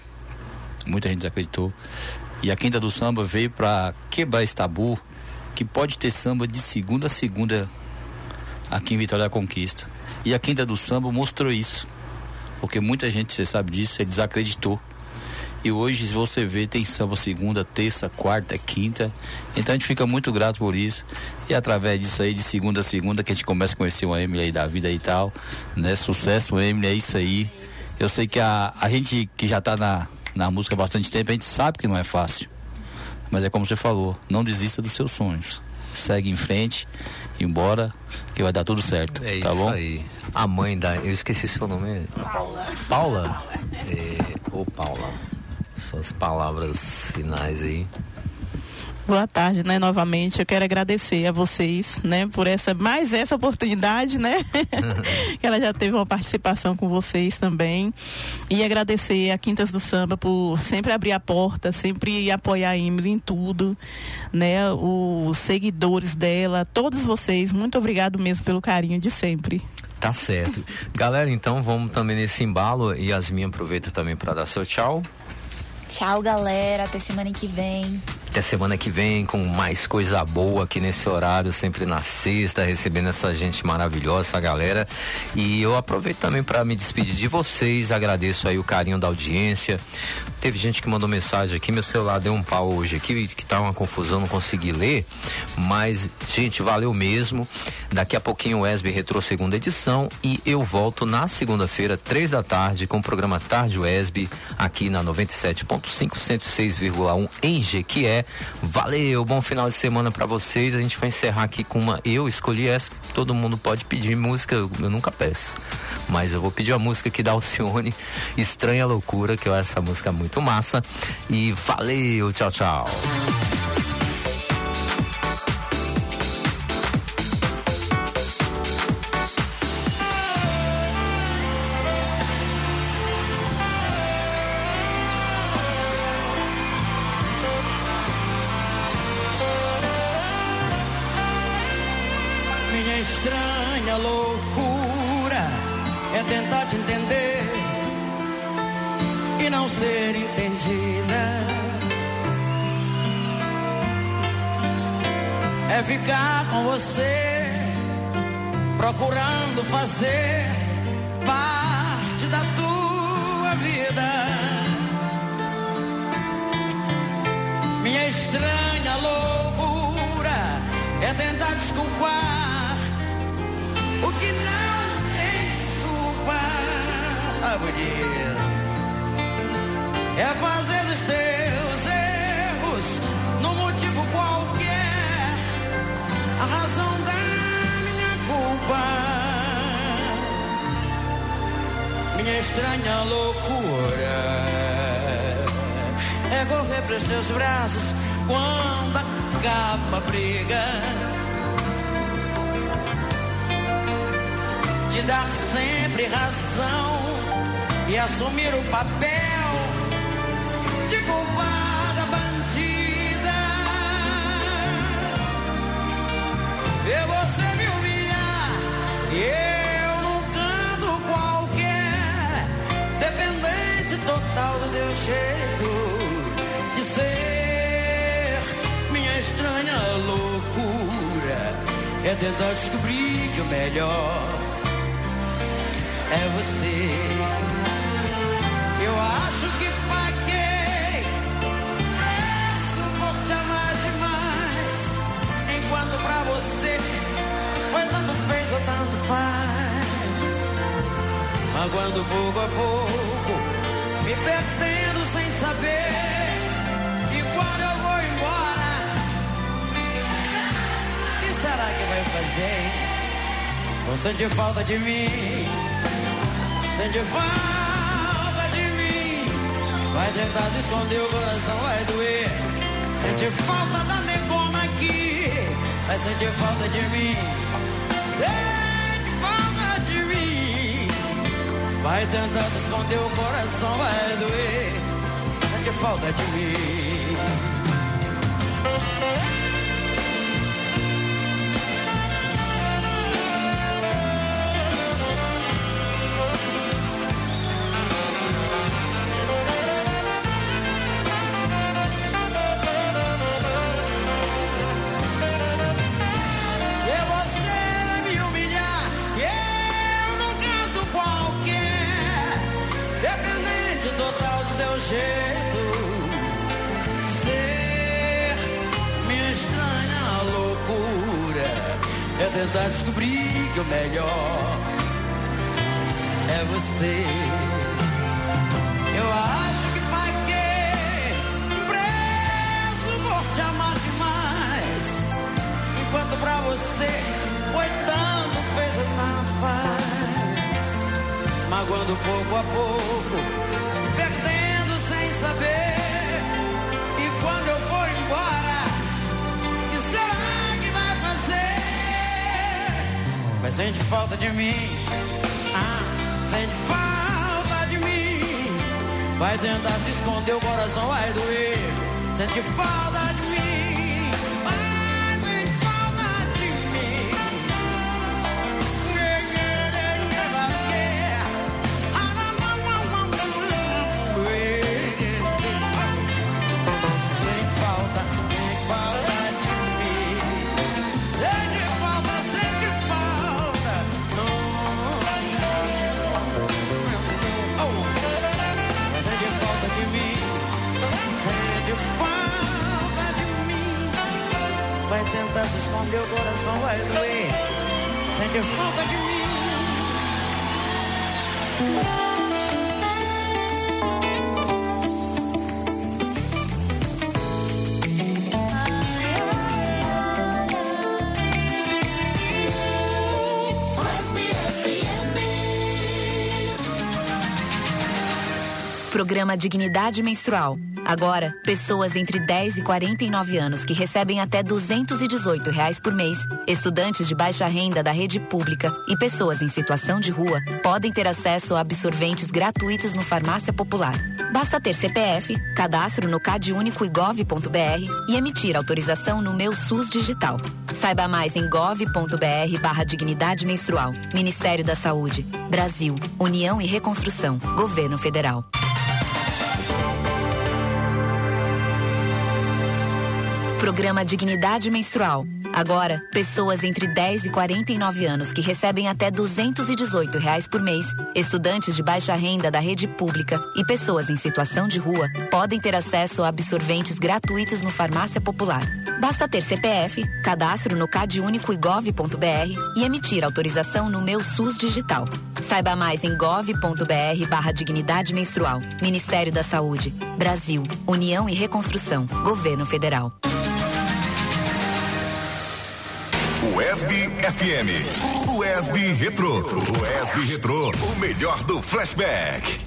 Speaker 7: E a Quinta do Samba veio para quebrar esse tabu que pode ter samba de segunda a segunda aqui em Vitória da Conquista. E a Quinta do Samba mostrou isso, porque muita gente, você sabe disso, ele desacreditou. E hoje você vê, tem samba segunda, terça, quarta, quinta. Então a gente fica muito grato por isso. E através disso aí, de segunda a segunda, que a gente começa a conhecer uma Emily aí da vida e tal, né? Sucesso, Emily, é isso aí. Eu sei que a gente que já tá na música há bastante tempo, a gente sabe que não é fácil, mas é como você falou, não desista dos seus sonhos, segue em frente, embora que vai dar tudo certo, tá
Speaker 1: isso
Speaker 7: bom?
Speaker 1: Aí. A mãe eu esqueci seu nome. Paula? Paula, suas palavras finais aí.
Speaker 6: Boa tarde, né? Novamente, eu quero agradecer a vocês, né? Por mais essa oportunidade, né? Que ela já teve uma participação com vocês também. E agradecer a Quintas do Samba por sempre abrir a porta, sempre apoiar a Emily em tudo, né? Os seguidores dela, todos vocês, muito obrigado mesmo pelo carinho de sempre.
Speaker 1: Tá certo. Galera, então vamos também nesse embalo. E Yasmin aproveita também para dar seu tchau.
Speaker 9: Tchau, galera. Até semana que vem.
Speaker 1: Até semana que vem com mais coisa boa aqui nesse horário, sempre na sexta, recebendo essa gente maravilhosa, essa galera. E eu aproveito também para me despedir de vocês, agradeço aí o carinho da audiência. Teve gente que mandou mensagem aqui, meu celular deu um pau hoje aqui, que tá uma confusão, não consegui ler, mas, gente, valeu mesmo. Daqui a pouquinho o ESB Retrô segunda edição e eu volto na segunda-feira, 3 da tarde, com o programa Tarde ESB, aqui na 97.5, 106,1 em Jequié. Valeu, bom final de semana pra vocês. A gente vai encerrar aqui com eu escolhi essa, todo mundo pode pedir música, eu nunca peço, mas eu vou pedir a música aqui da Alcione, Estranha Loucura, que eu acho essa música muito massa. E valeu, tchau, tchau.
Speaker 10: loucura é tentar te entender e não ser entendida. É ficar com você, procurando fazer parte da tua vida. Minha estranha loucura é tentar desculpar o que não tem desculpa. Tá bonito. É fazer dos teus erros num motivo qualquer a razão da minha culpa. Minha estranha loucura é correr pros teus braços quando acaba a briga, te dar sempre razão e assumir o papel de culpada bandida. Ver você me humilhar e eu num canto qualquer, dependente total do teu jeito de ser. Minha estranha loucura é tentar descobrir que o melhor é você. Eu acho que paguei preço por te amar demais, enquanto pra você foi tanto fez ou tanto faz. Magoando pouco a pouco, me perdendo sem saber. E quando eu vou embora, o que será que vai fazer? Vou sentir falta de mim, sente falta de mim. Vai tentar se esconder, o coração vai doer. Sente falta da negona aqui, vai sentir falta de mim. Sente falta de mim. Vai tentar se esconder, o coração vai doer. Sente falta de mim. Jeito ser. Minha estranha loucura é tentar descobrir que o melhor é você. Eu acho que paguei um preço por te amar demais, enquanto pra você foi tanto, fez ou tanto faz. Magoando pouco a pouco, perdendo sem saber. E quando eu for embora, o que será que vai fazer? Vai sentir falta de mim, sente falta de mim. Vai tentar se esconder, o coração vai doer. Sente falta de mim, vai sentir falta de mim. Vai tentar se esconder, o coração vai doer. Sente falta de mim.
Speaker 4: Programa Dignidade Menstrual. Agora, pessoas entre 10 e 49 anos que recebem até R$218 por mês, estudantes de baixa renda da rede pública e pessoas em situação de rua podem ter acesso a absorventes gratuitos no Farmácia Popular. Basta ter CPF, cadastro no CadÚnico e gov.br e emitir autorização no Meu SUS Digital. Saiba mais em gov.br/dignidade menstrual. Ministério da Saúde. Brasil. União e Reconstrução. Governo Federal. Programa Dignidade Menstrual. Agora, pessoas entre 10 e 49 anos que recebem até R$218 por mês, estudantes de baixa renda da rede pública e pessoas em situação de rua podem ter acesso a absorventes gratuitos no Farmácia Popular. Basta ter CPF, cadastro no CadÚnico e gov.br e emitir autorização no Meu SUS Digital. Saiba mais em gov.br/dignidade menstrual. Ministério da Saúde. Brasil. União e Reconstrução. Governo Federal.
Speaker 11: UESB FM. UESB Retro. UESB Retro. O melhor do flashback.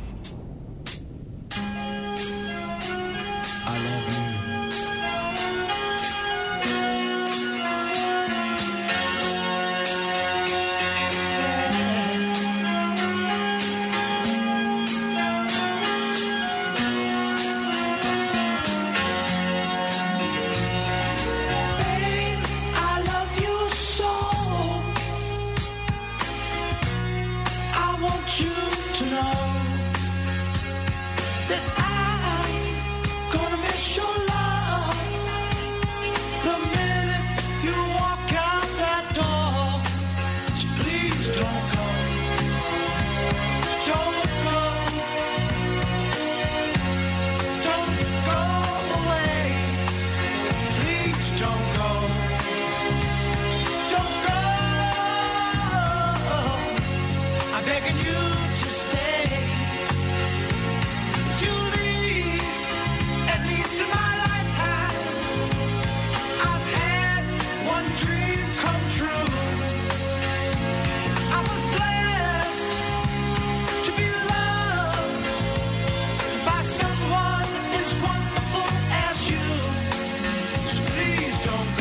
Speaker 10: Don't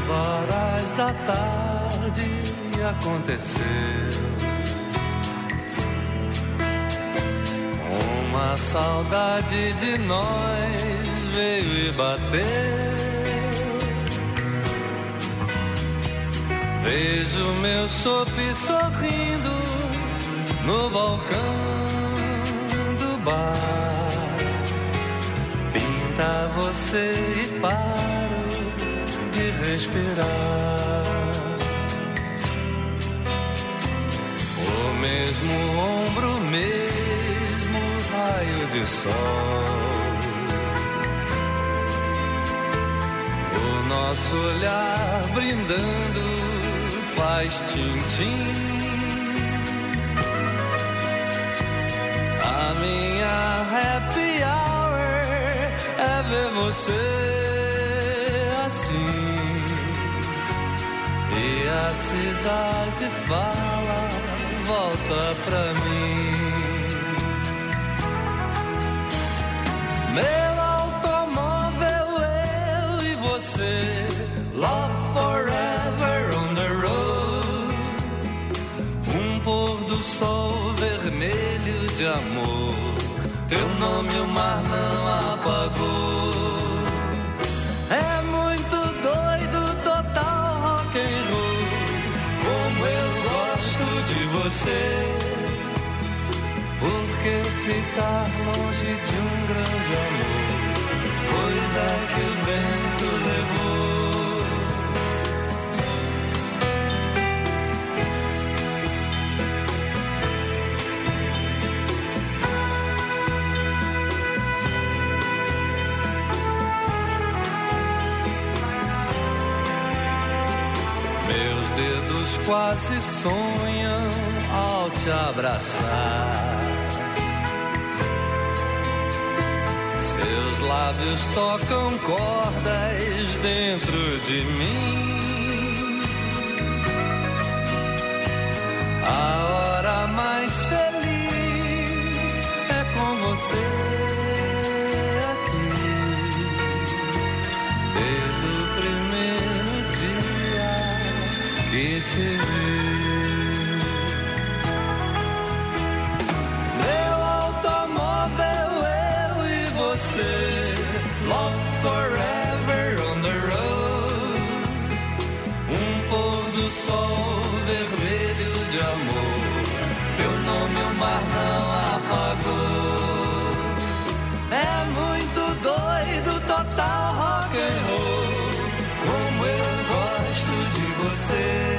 Speaker 12: altas horas da tarde aconteceu. Uma saudade de nós veio e bateu. Vejo meu chope sorrindo no balcão do bar. Pinta você e paro de respirar. O mesmo ombro, mesmo raio de sol. O nosso olhar brindando faz tim-tim. A minha happy hour é ver você assim. E a cidade fala, volta pra mim. Meu automóvel, eu e você, love forever on the road. Um pôr do sol vermelho de amor, teu nome o mar não apagou. É muito doido, total rock and roll. Como eu gosto de você. Por que ficar longe de um grande amor? Coisa que o vento levou. Meus dedos quase sonham ao te abraçar. Seus lábios tocam cordas dentro de mim. A hora mais feliz é com você aqui. Desde o primeiro dia que te vi. Meu automóvel, eu e você, love forever on the road. Um pôr do sol vermelho de amor, teu nome o mar não apagou. É muito doido, total rock and roll. Como eu gosto de você.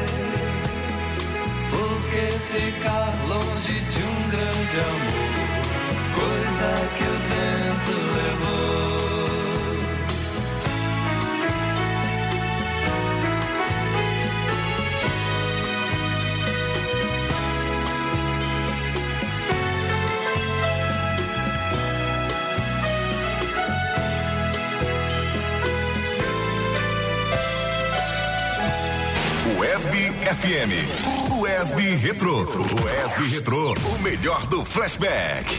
Speaker 12: Por que ficar longe de um grande amor? Coisa que o vento levou.
Speaker 11: UESB FM. UESB Retro. UESB Retro. O melhor do flashback.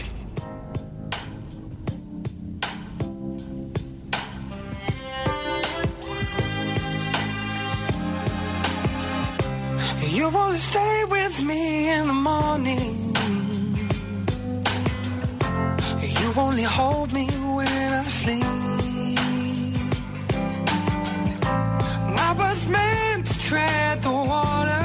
Speaker 13: You wanna stay with me in the morning. You only hold me when I sleep. I was meant to tread the water,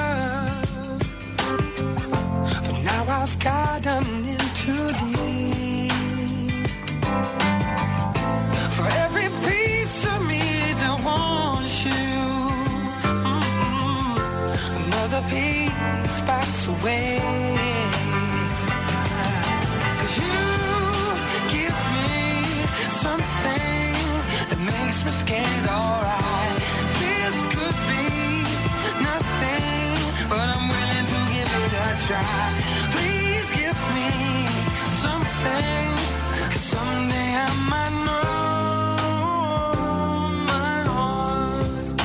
Speaker 13: but now I've gotten in too deep. For every piece of me that wants you, another piece backs away. 'Cause you give me something that makes me scared, alright. This could be nothing, but I'm willing to give it a try. Please give me something, 'cause someday I might know my heart.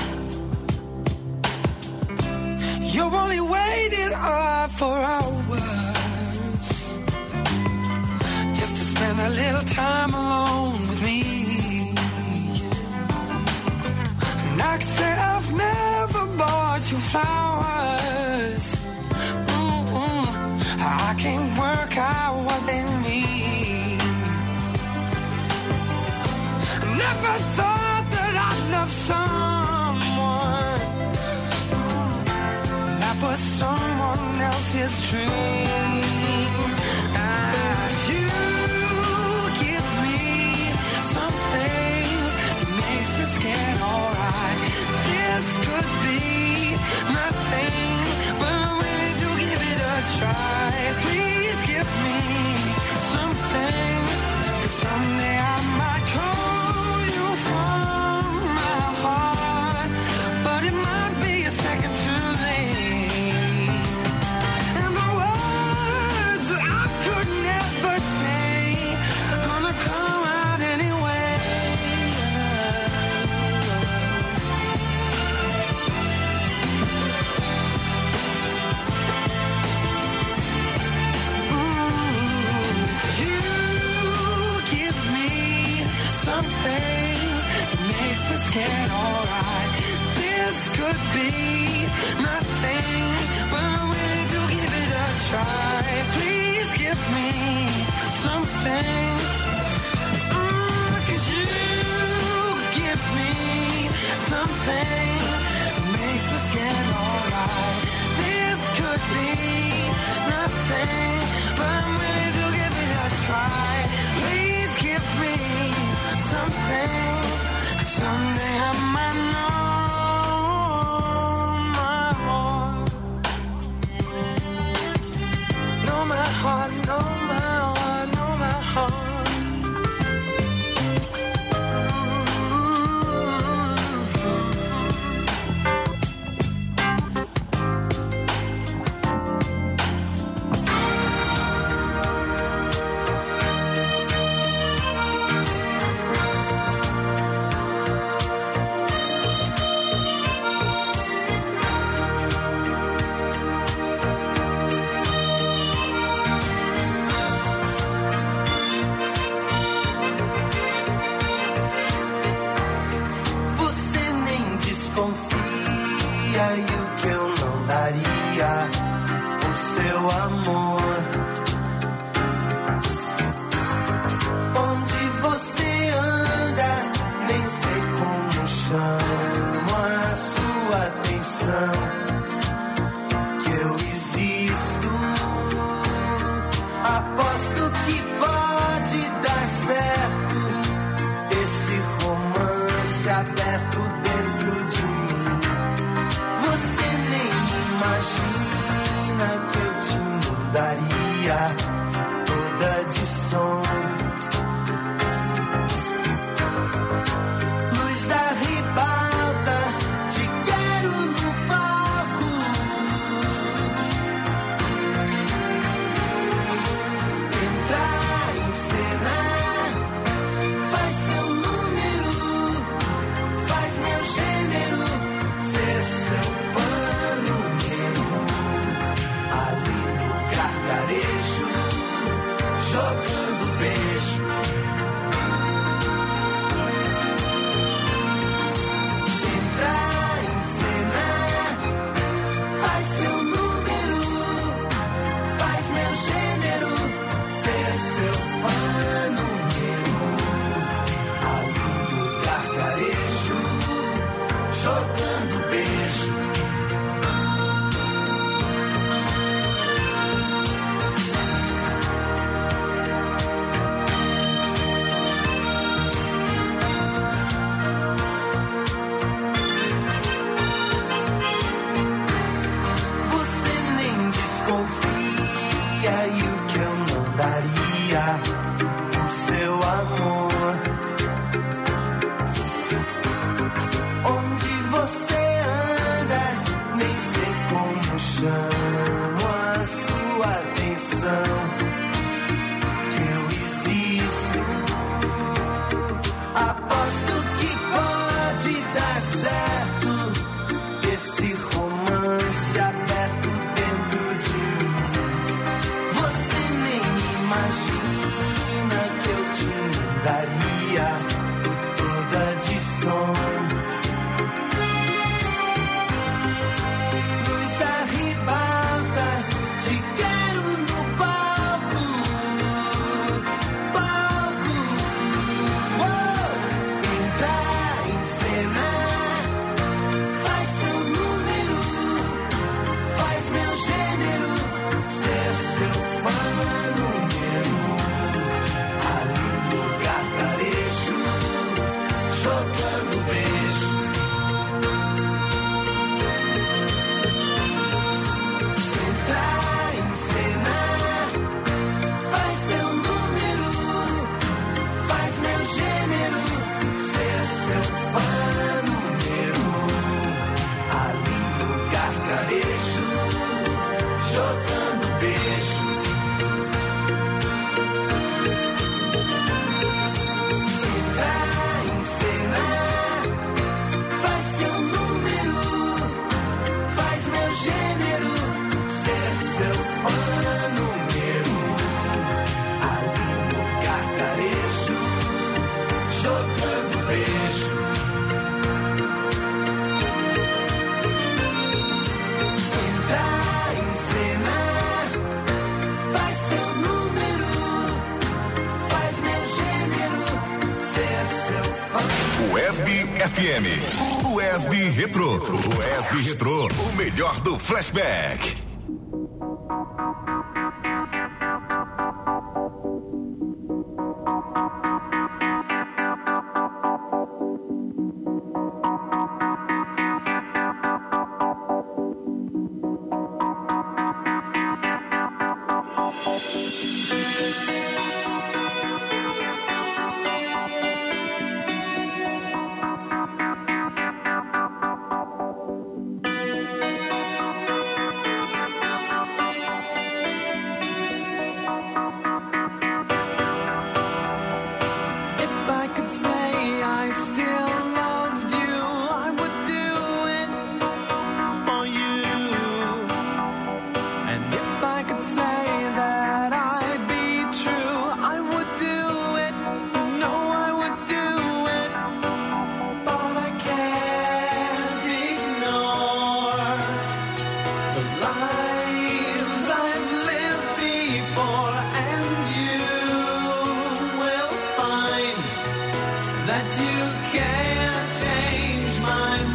Speaker 13: You only waited up for hours just to spend a little time alone with me. And I could say never thought that I'd love someone that was someone else's dream. You give me something that makes me scared, alright. This could be nothing, but I'm willing to give it a try. Please give me something, 'cause someday I might call you from my heart, but it might be a second too late. And the words that I could never say gonna come out anyway. You give me something that makes me scared, alright. This could be nothing, but I'm willing to give it a try. Please give me something. 'Cause you give me something that makes me scared, alright. This could be nothing, but I'm willing to give it a try. Please give me something, 'cause someday I might know my heart. Know my heart, know my heart, know my heart.
Speaker 14: Você nem desconfia e o que eu não daria por seu amor. Onde você anda, nem sei como chamo a sua atenção. Que eu existo, aposto que pode dar certo esse romance aberto dentro de mim. Você nem imagina que eu te mudaria toda de som. Luz da ribalta, te quero no palco. Entrar em cena, faz seu número, faz meu gênero, ser seu fã número 1. Ali no gargarejo, jogando beijo. Entrar em cena, faz seu número, faz meu gênero, ser seu fã número 1. Ali no gargarejo, jogando beijo. Você nem desconfia e o que eu não daria por seu amor. Onde você anda, nem sei como chamo a sua atenção. Que eu existo, aposto que pode dar certo esse romance aberto dentro de mim. Você nem imagina que eu te mudaria beijo. Entrar em cena, faz seu número, faz meu gênero ser seu fã.
Speaker 11: USB FM. USB Retro. USB Retro. O melhor do flashback.
Speaker 14: That you can't change my mind.